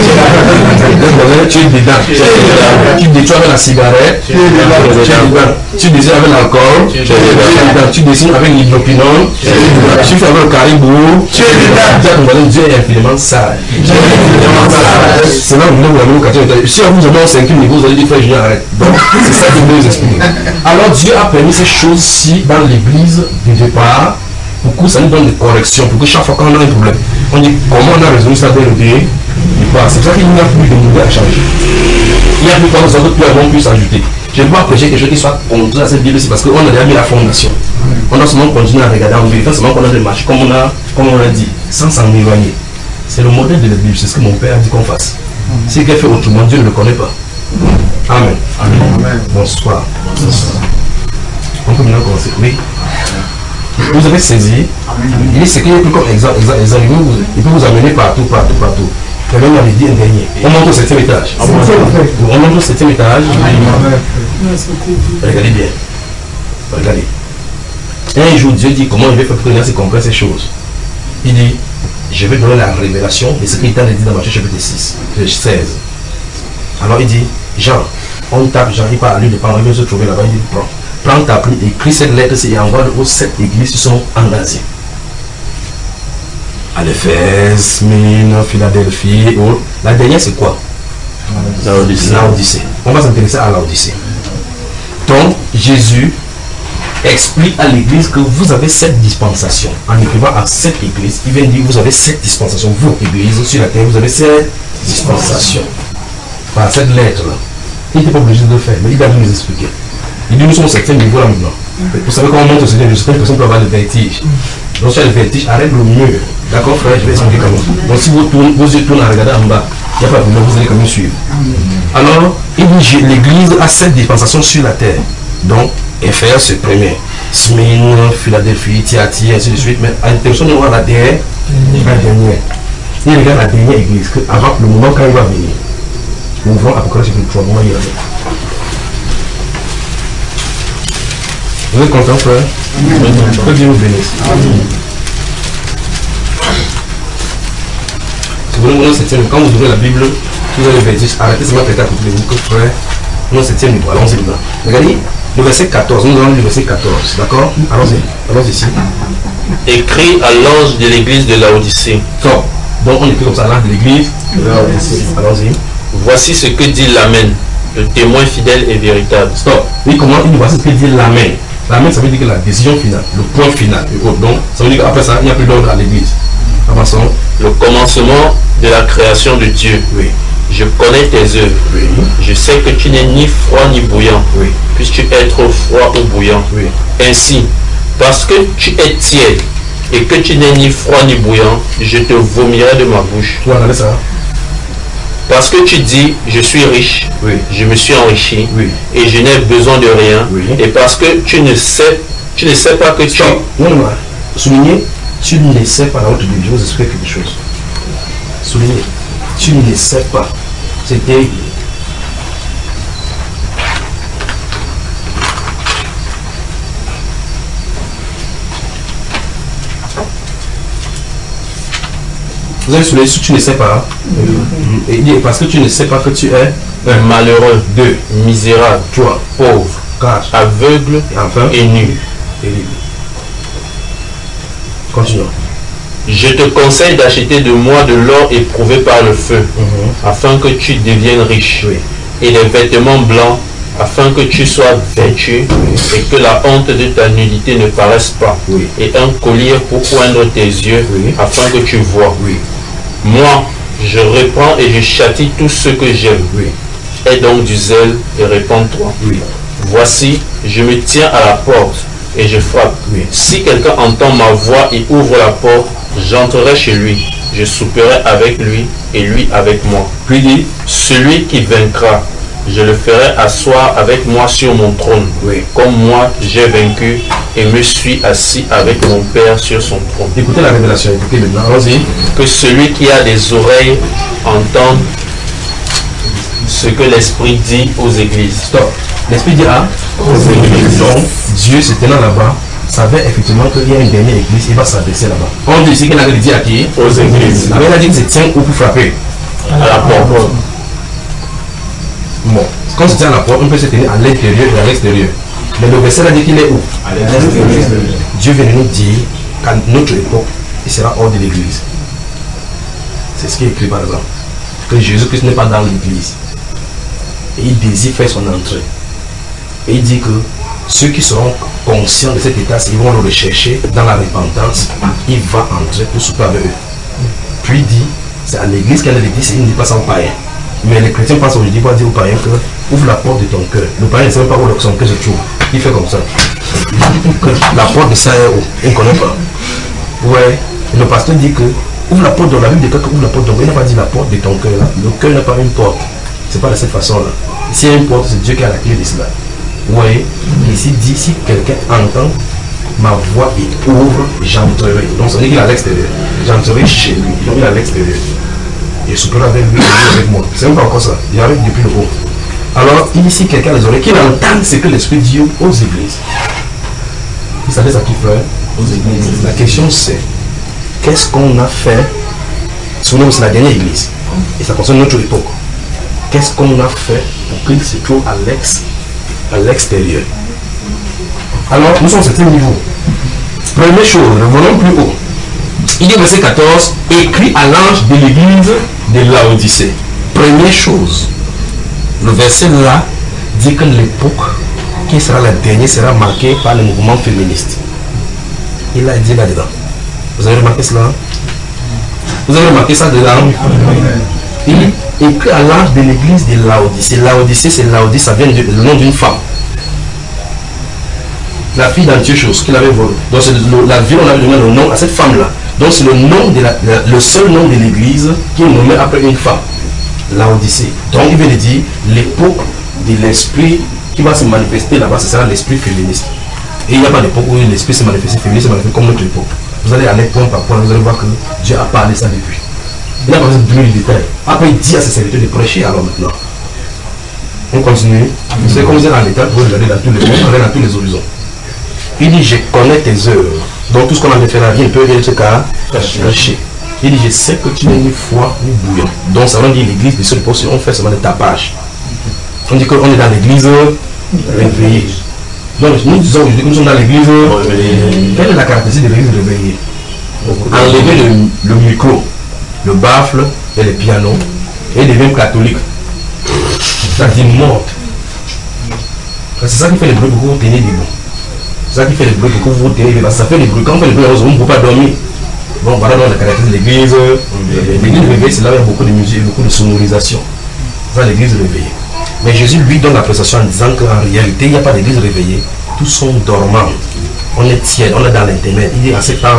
Tu es dedans. Tu détruis avec la cigarette, tu es dedans. Tu dessines avec l'alcool, tu es dedans. Tu dessines avec l'hydropinone, tu fais avec le caribou, tu es dedans. Déjà ton frère Dieu est infiniment sale. C'est là où vous avez le quatrième. Si on vous demande cinquième niveau, vous allez dire frère, je arrête. Donc c'est ça que je voulais vous expliquer. Alors Dieu a permis ces choses-ci dans l'église du départ. Beaucoup ça nous donne des corrections pour que chaque fois qu'on a un problème, on dit comment on a résolu ça dès le début. C'est pour ça qu'il n'y a plus de modèles à changer. Il n'y a plus de choses que nous avons pu s'ajouter. Je ne veux pas prêcher quelque chose qui soit contre à cette Bible, c'est parce qu'on a déjà mis la fondation. On doit seulement continuer à regarder en vérité, seulement qu'on a des marches, comme on a, comme on a dit, sans s'en éloigner. C'est le modèle de la Bible, c'est ce que mon père a dit qu'on fasse. Si quelqu'un fait autrement, Dieu ne le connaît pas. Amen. Amen. Bonsoir. Bonsoir. On peut maintenant commencer. Oui. Vous avez saisi, il dit ce qu'il y a plus comme exemple, exemple, exemple, il peut vous amener partout, partout, partout. Mais même on avait dit un dernier. On monte au septième étage. On monte au septième étage. Regardez bien. Regardez. Un jour, Dieu dit comment il veut faire pour que les gens se comprennent ces choses. Il dit, je vais donner la révélation de ce qu'il t'a dit dans Matthieu chapitre six, seize. Alors il dit, Jean, on tape Jean, il part à lui de prendre, il veut se trouver là-bas, il dit, prends. Prends ta plume, écris cette lettre et envoie aux sept églises qui sont en Asie. À l'Éphèse, Smyrne, Philadelphie et autres. La dernière c'est quoi? Laodicée. On va s'intéresser à Laodicée. Donc Jésus explique à l'église que vous avez sept dispensations. En écrivant à sept églises, il vient dire vous avez sept dispensations. Vous, églises sur la terre, vous avez sept dispensations. Par cette lettre-là. Il n'était pas obligé de le faire, mais il va nous expliquer. Il dit nous sommes au septième niveau là maintenant. Vous savez comment on monte au septième niveau, certaines personnes peuvent avoir le vertige. Donc si tu as le vertige, arrête le mur. D'accord frère, je vais expliquer comment. Donc si vous tournez, vos yeux tournent à regarder en bas, il n'y a pas de problème, vous allez quand même suivre. Alors, il dit l'église a sept dispensations sur la terre. Donc, Éphèse c'est le premier. Smyrne, Philadelphie, Thyatire, ainsi de suite. Mais à l'intention de voir la dernière, la dernière. Il regarde la dernière église, que avant le moment quand il va venir. Nous ouvrons Apocalypse chapitre trois, moment il y a. Vous êtes content, frère? Que Dieu vous bénisse. Si vous voulez, quand vous ouvrez la Bible, vous avez le vertige, arrêtez seulement peut-être à côté de vous que frère, nous septième niveau, allons-y maintenant. Regardez, le verset quatorze, nous avons le verset quatorze, d'accord? Allons-y, allons ici.
Écrit à l'ange de l'église de Laodicée.
Top. Donc on écrit comme ça, l'ange de l'église de Laodicée. Allons-y.
Voici ce que dit l'Amen, le témoin fidèle et véritable.
Stop. Oui, comment il voici ce que dit l'Amen. L'Amen, ça veut dire que la décision finale, le point final. Donc, ça veut dire qu'après ça, il n'y a plus d'ordre à l'église. Avançons.
Le commencement de la création de Dieu.
Oui.
Je connais tes œuvres.
Oui.
Je sais que tu n'es ni froid ni bouillant.
Oui.
Puisque tu es trop froid ou bouillant.
Oui.
Ainsi, parce que tu es tiède et que tu n'es ni froid ni bouillant, je te vomirai de ma bouche.
Tu vas ça.
Parce que tu dis, je suis riche,
oui.
je me suis enrichi,
oui.
et je n'ai besoin de rien.
Oui.
Et parce que tu ne sais, tu ne sais pas que tu...
Non, non, non. Souligner, tu ne sais pas, la haute Bible, je vous explique quelque chose. Souligner, tu ne sais pas. C'était... Vous avez souligné, si tu ne sais pas, et dit parce que tu ne sais pas que tu es
un malheureux,
deux,
misérable,
trois,
pauvre,
quatre,
aveugle
et enfin,
et nu.
Et libre. Continuons.
Je te conseille d'acheter de moi de l'or éprouvé par le feu,
Mm-hmm.
afin que tu deviennes riche,
Oui.
et des vêtements blancs, afin que tu sois vêtu,
Oui.
et que la honte de ta nudité ne paraisse pas,
Oui.
et un collier pour poindre tes yeux,
Oui.
afin que tu vois.
Oui.
Moi, je reprends et je châtie tous ceux que j'aime.
Oui.
Aie donc du zèle et répands-toi.
Oui.
Voici, je me tiens à la porte et je frappe.
Oui.
Si quelqu'un entend ma voix et ouvre la porte, j'entrerai chez lui. Je souperai avec lui et lui avec moi.
Puis dit,
celui qui vaincra, je le ferai asseoir avec moi sur mon trône,
oui.
comme moi j'ai vaincu et me suis assis avec mon Père sur son trône.
Écoutez la révélation, écoutez maintenant, allons-y.
Que celui qui a des oreilles entende ce que l'Esprit dit aux églises.
Stop. L'Esprit dit à aux églises. Donc, Dieu se tenant là-bas, savait effectivement qu'il y a une dernière église, il va s'adresser là-bas. On dit ici qu'il a dit à qui?
Aux églises.
La Bible a dit qu'il se tient où pour frapper?
À la porte.
Bon, quand on se tient à la porte, on peut se tenir à l'intérieur et à l'extérieur. Mais le verset a dit qu'il est où? À l'extérieur. Dieu vient de nous dire qu'à notre époque, il sera hors de l'église. C'est ce qui est écrit par exemple. Que Jésus-Christ n'est pas dans l'église. Et il désire faire son entrée. Et il dit que ceux qui seront conscients de cet état, ils vont le rechercher dans la repentance. Il va entrer pour souper avec eux. Puis il dit, c'est à l'église qu'elle le dit, il ne dit pas ça aux païens. Mais les chrétiens passent aujourd'hui pour dire aux païens que ouvre la porte de ton cœur. Le païen ne sait même pas où son cœur se trouve. Il fait comme ça. La porte de ça est où? Il ne connaît pas. Ouais. Et le pasteur dit que ouvre la porte de la Bible de quelqu'un, ouvre la porte de ton cœur. Il n'a pas dit la porte de ton cœur là. Le cœur n'a pas une porte. C'est pas de cette façon là. S'il y a une porte, c'est Dieu qui a la clé de cela. Ouais. Ici dit si quelqu'un entend ma voix et ouvre, j'entrerai. Donc ça veut dire qu'il est à l'extérieur. J'entrerai chez lui. Donc il est à l'extérieur. Et je souperai avec lui et avec moi. C'est même pas encore ça. Il arrive depuis le haut. Alors, ici, quelqu'un a les oreilles, qu'il entende ce que l'Esprit dit aux églises. Il s'adresse à qui, frère? Aux églises. La question c'est, qu'est-ce qu'on a fait? Souvenez-vous, c'est la dernière église. Et ça concerne notre époque. Qu'est-ce qu'on a fait pour qu'il se trouve à l'ex, à l'extérieur? Alors, nous sommes à certain niveau. Première chose, revenons plus haut. Il dit au verset quatorze, écrit à l'ange de l'église de Laodicée. Première chose, le verset là dit que l'époque qui sera la dernière sera marquée par le mouvement féministe. Il a dit là-dedans. Vous avez remarqué cela? Vous avez remarqué ça dedans? Il écrit à l'ange de l'église de Laodicée. Laodicée, c'est Laodicée, ça vient du nom d'une femme. La fille d'Antiochos qu'il avait volé. Donc c'est la ville, on avait donné le nom à cette femme-là. Donc c'est le nom de la, la, le seul nom de l'église qui est nommé après une femme. Laodicée. Donc il veut dire l'époque de l'esprit qui va se manifester là-bas, ce sera l'esprit féministe. Et il n'y a pas d'époque où l'esprit s'est manifesté féministe, s'est manifesté comme notre époque. Vous allez aller point par point, vous allez voir que Dieu a parlé ça depuis. Il a pas besoin de donner les détails. Après il dit à ses serviteurs de prêcher alors maintenant. On continue. C'est comme vous êtes en l'état, vous regardez dans tous les mondes, dans tous les horizons. Il dit, je connais tes œuvres. Donc tout ce qu'on a fait la vie, il peut rien se cacher. Il dit, je sais que tu n'es ni froid ni bouillant. Donc ça veut dire l'église de ce époque, on fait seulement des tapages. On dit qu'on est dans l'église réveillée. Donc nous disons aujourd'hui que nous sommes dans l'église réveillée. Quelle est la caractéristique de l'église réveillée? Enlever le, le micro, le baffle et le piano et devient catholique. C'est-à-dire morte. C'est ça qui fait le bruit pour que vous tenez debout. C'est ça qui fait le bruit pour que vous tenez debout. Ça fait le bruit. Quand on fait le bruit, vous ne pouvez pas dormir. Bon, voilà donc la caractéristique de l'église. L'église réveillée, c'est là où il y a beaucoup de musique, beaucoup de sonorisation. C'est ça l'église réveillée. Mais Jésus lui donne l'appréciation en disant qu'en réalité, il n'y a pas d'église réveillée. Tous sont dormants. On est tiède, on est dans l'internet. Il dit à ce temps-là,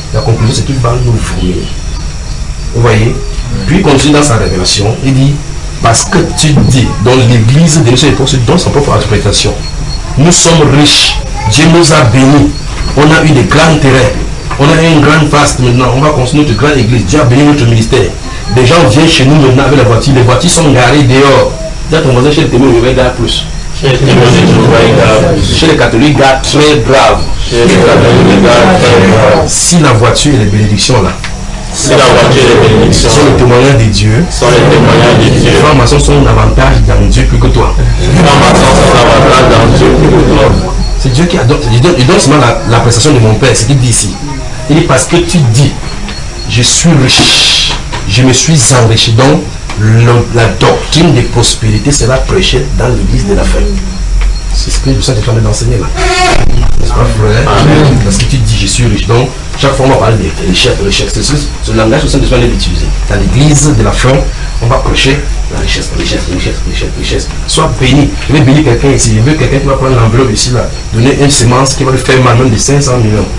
La conclusion, c'est qu'il va nous vomir. Vous voyez? Puis il continue dans sa révélation, il dit, parce que tu dis, dans l'église de notre époque, dans sa propre interprétation, nous sommes riches, Dieu nous a bénis, on a eu des grands terrains, on a eu une grande vaste maintenant, on va construire notre grande église, Dieu a béni notre ministère. Des gens viennent chez nous maintenant avec la voiture, les voitures sont garées dehors. Là, ton voisin chez les témoins, il va gare plus.
Chez les témoins, il va grave.
Chez les catholiques, gare très grave.
Chez les catholiques, gare très grave.
Si la voiture et les bénédictions là,
Si la voiture et les bénédictions
sont les témoignages de Dieu,
sont les témoignages de Dieu,
les francs-maçons sont davantage dans Dieu plus que toi.
les francs-maçons sont davantage dans Dieu plus que toi.
C'est Dieu qui adopte. Il donne, il donne seulement la, la prestation de mon père, ce qu'il dit ici. Il dit parce que tu dis, je suis riche, je me suis enrichi. Donc, le, la doctrine de prospérité sera prêchée dans l'église de la fin. C'est ce que je suis en train d'enseigner là. N'est-ce pas, frère? Amen. Parce que tu dis, je suis riche. Donc, chaque fois, on va parler de richesse, de richesse. C'est ce langage que nous allons utiliser. Dans l'église de la fin, on va prêcher la richesse, richesse, richesse, richesse, richesse. Sois béni. Je vais bénir quelqu'un ici. Je veux quelqu'un qui va prendre l'enveloppe ici, là, donner une semence qui va lui faire mal, même de cinq cents millions.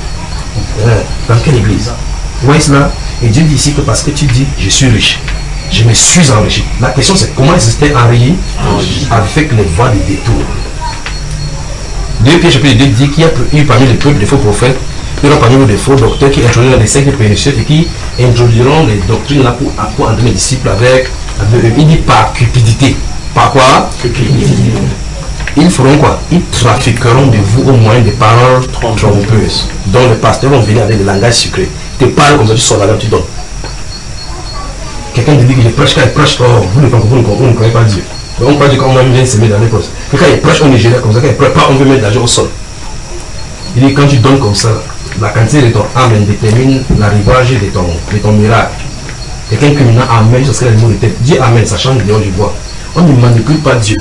Dans quelle église? Vous voyez cela? Et Dieu dit ici que parce que tu dis, je suis riche, je me suis enrichi. La question c'est comment il s'était enrichi avec les voies de détour. deux Pierre chapitre deux dit qu'il y a eu parmi les peuples des faux prophètes, il y aura parmi nous des faux docteurs qui introduiront des sectes pernicieuses et qui introduiront les doctrines là pour, pour entrer les disciples avec, avec. Il dit par cupidité. Par quoi? Cupidité. Ils feront quoi? Ils trafiqueront de vous au moyen des paroles trompeuses. Donc les pasteurs vont venir avec des langages secrets. Ils te parlent comme ça, tu sors là, tu donnes. Quelqu'un te dit que je prêche, quand il prêche, oh, vous ne, vous, ne, vous ne croyez pas Dieu. Donc on croit Dieu quand on vient s'aimer dans les postes. Quand il prêche au Nigeria comme ça, quand il prêche pas, on veut mettre l'argent au sol. Il dit quand tu donnes comme ça, la quantité de ton âme détermine l'arrivage de ton, de ton miracle. Quelqu'un qui maintenant amen, ce serait le mot de tête. Dis amen, ça change de je vois. On ne manipule pas Dieu.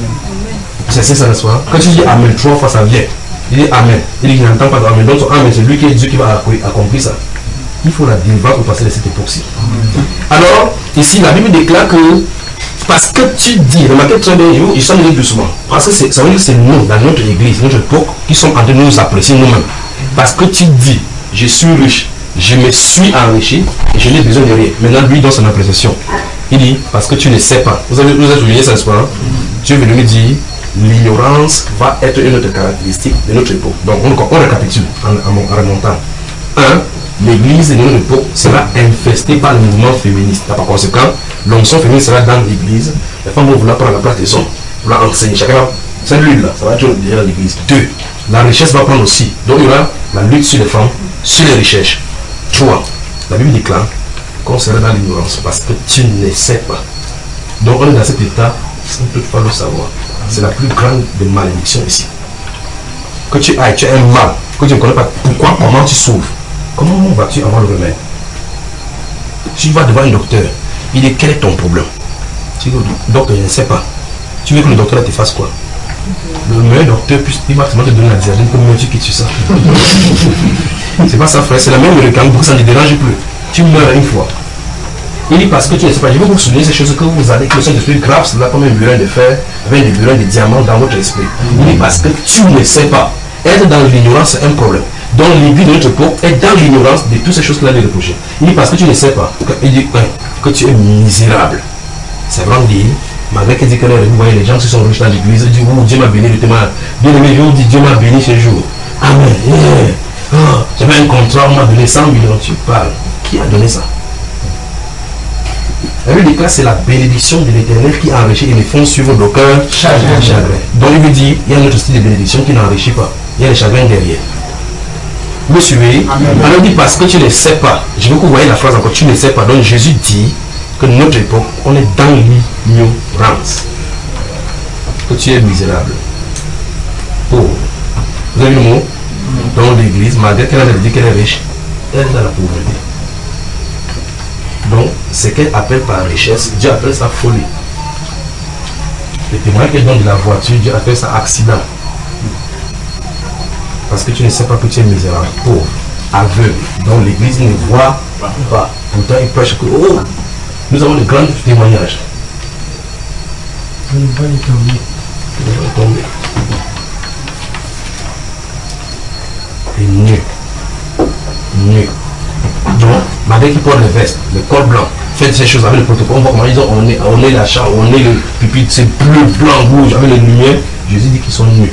C'est ça, n'est-ce pas? Quand tu dis amen trois fois, ça vient. Il dit amen. Il dit qu'il n'entend pas d'amen. Donc son amen, c'est lui qui est Dieu qui va accomplir ça. Il faut la délivrer pour passer de cette époque-ci. Alors, ici, la Bible déclare que parce que tu dis, remarquez très bien, je sens le doucement. Parce que ça veut dire que c'est nous, dans notre église, notre époque, qui sommes en train de nous apprécier nous-mêmes. Parce que tu dis, je suis riche, je me suis enrichi et je n'ai besoin de rien. Maintenant, lui, dans son appréciation, il dit, parce que tu ne sais pas. Vous avez, vous avez souligné ça, n'est-ce pas? Dieu veut nous dire, l'ignorance va être une autre caractéristique de notre époque. Donc, on, on récapitule en, en, en remontant. un. L'église de notre époque sera infestée par le mouvement féministe. Par conséquent, l'onction féminine sera dans l'église. Les femmes vont vouloir prendre la place des hommes, vouloir enseigner. Chacun va. C'est lui là, ça va être derrière l'église. deux. La richesse va prendre aussi. Donc il y aura la lutte sur les femmes, sur les richesses. trois. La Bible déclare qu'on sera dans l'ignorance parce que tu ne sais pas. Donc on est dans cet état sans toutefois le savoir. C'est la plus grande des malédictions ici. Que tu ailles, tu as un mal, que tu ne connais pas pourquoi, comment tu souffres. Comment vas-tu avoir le remède? Tu vas devant un docteur, il dit quel est ton problème? Tu dis docteur, je ne sais pas. Tu veux que le docteur te fasse quoi? Le meilleur docteur, il va te donner la diarrhée, comme tu quittes sur ça. C'est pas ça, frère, c'est la même réclame pour que ça ne te dérange plus. Tu meurs une fois. Il dit parce que tu ne sais pas, je vais vous souligner ces choses que vous avez, que le Saint-Esprit grave cela comme un burin de fer, avec des burins de diamants dans votre esprit. Il dit parce que tu ne sais pas. Être dans l'ignorance, c'est un problème. Donc l'église de notre époque est dans l'ignorance de toutes ces choses qu'il a reprochées. Il dit parce que tu ne sais pas. Il dit ouais, que tu es misérable. C'est vraiment dire, malgré qu'il dit que vous voyez les gens qui sont riches dans l'église, il dit oh, Dieu m'a béni, bien aimé, je vous dis Dieu m'a béni ce jour. Amen. Yeah. Oh, j'avais un contrat, on m'a donné cent millions. Tu parles. Qui a donné ça? La Bible déclare c'est la bénédiction de l'Éternel qui enrichit et ne font suivre d'aucun chagrin. Donc il veut dire, il y a un autre style de bénédiction qui n'enrichit pas. Il y a les chagrins derrière. Vous me suivez? Alors il dit parce que tu ne sais pas. Je veux que vous voyez la phrase encore, tu ne sais pas. Donc Jésus dit que notre époque, on est dans l'ignorance. Que tu es misérable. Pauvre. Vous avez le mot? Dans l'église, malgré qu'elle a dit qu'elle est riche, elle est dans la pauvreté. Donc, ce qu'elle appelle par richesse, Dieu appelle ça folie. Le témoin qu'elle donne de la voiture, Dieu appelle ça accident. Parce que tu ne sais pas que tu es misérable, pauvre, aveugle. Donc l'église ne voit pas. Pourtant, il prêche que oh, nous avons de grands témoignages.
Je ne vais pas les tomber.
Nous allons tomber. Et nu. Nu. Anglais qui portent les vestes, le col blanc, faites ces choses avec le protocole. On voit comment ils ont on est, on est la chambre, on est le pupitre, c'est bleu, blanc, rouge, avec les lumières. Jésus dit qu'ils sont nus.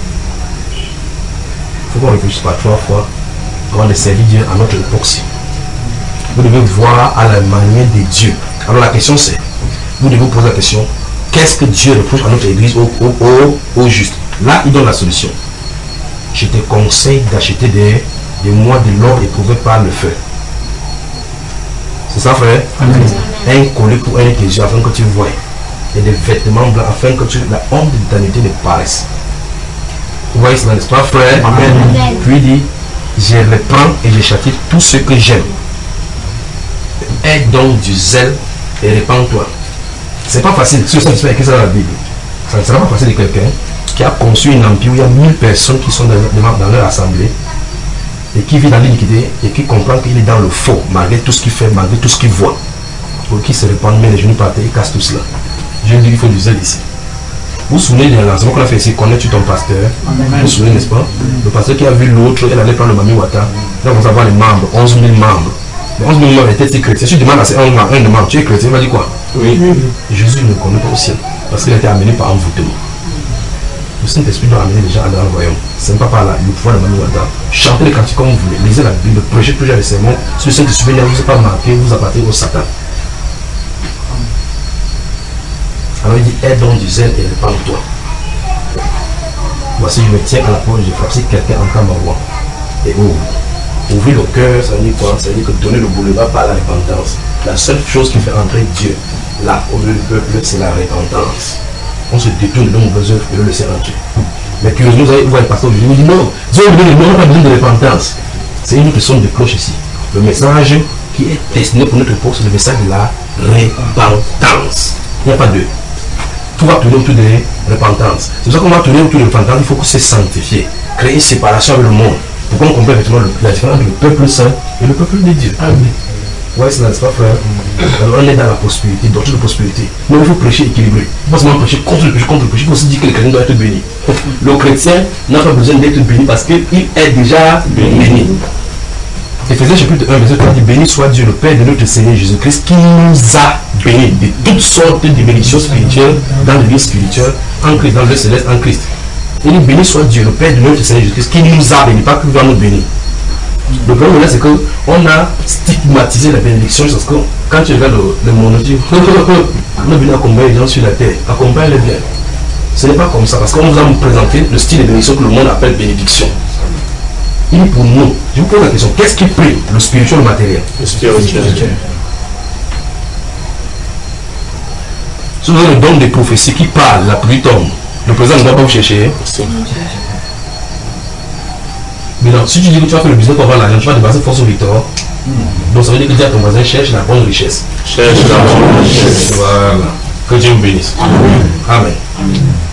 Il faut qu'on réfléchisse pas trois fois avant de servir Dieu à notre époque-ci. Vous devez voir à la manière de Dieu. Alors la question c'est, vous devez vous poser la question, qu'est-ce que Dieu reproche à notre église au, au, au, au juste? Là, il donne la solution. Je te conseille d'acheter des, des mois de l'or éprouvé par le feu. C'est ça, frère? Amen. Un collet pour un de tes yeux afin que tu vois. Et des vêtements blancs afin que tu, la honte de l'éternité ne paraisse. Vous voyez cela, n'est-ce pas, frère? Amen. Amen. Puis il dit, je reprends et je châtie tous ceux que j'aime. Aie donc du zèle et répands-toi. C'est pas facile. Si ça écrit ça dans la Bible, ça ne sera pas facile de quelqu'un qui a conçu un empire où il y a mille personnes qui sont dans, dans leur assemblée et qui vit dans l'iniquité et qui comprend qu'il est dans le faux, malgré tout ce qu'il fait, malgré tout ce qu'il voit. Pour qu'il se répande, met les genoux par terre, il casse tout cela. Je dis qu'il faut du zèle ici. Vous vous souvenez de l'enseignement qu'on a fait ici, connais-tu ton pasteur? Vous vous souvenez, n'est-ce pas? Le pasteur qui a vu l'autre, elle allait prendre le Mami Wata. Là, on va voir les membres, onze mille membres. Les onze mille membres étaient chrétiens. Si tu demandes à ces un membre, tu es chrétien, il va dire quoi? Oui. Jésus ne connaît pas au ciel, parce qu'il a été amené par envoûtement. Le Saint-Esprit doit amener les gens dans le royaume. Ce n'est pas par là, le pouvoir de Mami Wata. Chantez les cantiques comme vous voulez, lisez la Bible, prêchez toujours les sermons. Si le Saint-Esprit ne vous a pas marqué, vous appartenez au Satan. Alors il dit, aie donc du zèle et répands-toi. Voici, je me tiens à la porte, je frappe si quelqu'un entend ma voix. Et ouvre. Ouvrir le cœur, ça veut dire quoi? Ça veut dire que donner le boulevard par la repentance. La seule chose qui fait entrer Dieu là au milieu du peuple, c'est la repentance. On se détourne de nos mauvaises œuvres et le laisser entrer. Mais curieusement, vous allez voir le pasteur, il vous dit non, Dieu n'a pas besoin de repentance. C'est une autre sonne de cloche ici. Le message qui est destiné pour notre époque, c'est le message de la repentance. Il n'y a pas deux. Tout va tourner autour de repentance. C'est pour ça qu'on va tourner autour de repentance, il faut que c'est sanctifié, créer une séparation avec le monde. Pour qu'on comprenne effectivement la différence entre le peuple saint et le peuple de Dieu. Amen. Ouais, c'est n'est-ce pas, frère? Alors on est dans la prospérité, doctrine de prospérité. Mais il faut prêcher équilibré. Il ne faut pas seulement prêcher contre le péché, contre le péché. Il faut aussi dire que le chrétien doit être béni. Le chrétien n'a pas besoin d'être béni parce qu'il est déjà béni. Éphésiens chapitre un, verset trois dit, béni soit Dieu, le Père de notre Seigneur Jésus-Christ, qui nous a bénis de toutes sortes de bénédictions spirituelles dans le vie spirituel, en Christ, dans le céleste, en Christ. Il dit, béni soit Dieu, le Père de notre Seigneur Jésus-Christ, qui nous a bénis, pas qu'il va nous bénir. Le problème là, c'est qu'on a stigmatisé la bénédiction, parce que quand tu regardes le, le monde, tu dis, on a venu accompagner les gens sur la terre, accompagne-les bien. Ce n'est pas comme ça, parce qu'on nous a présenté le style de bénédiction que le monde appelle bénédiction. Il est pour nous. Je vous pose la question, qu'est-ce qui prime, le spirituel ou le matériel? Le spirituel. Si vous avez le don des prophéties qui parle, la pluie tombe, le président ne doit pas vous chercher. Mais non, si tu dis que tu vas faire le business pour avoir l'argent, tu vas débarrasser force au Victor. Donc ça veut dire que tu dis à ton voisin, cherche la bonne richesse. Cherche la bonne richesse. Voilà. Que Dieu vous bénisse. Amen. Amen.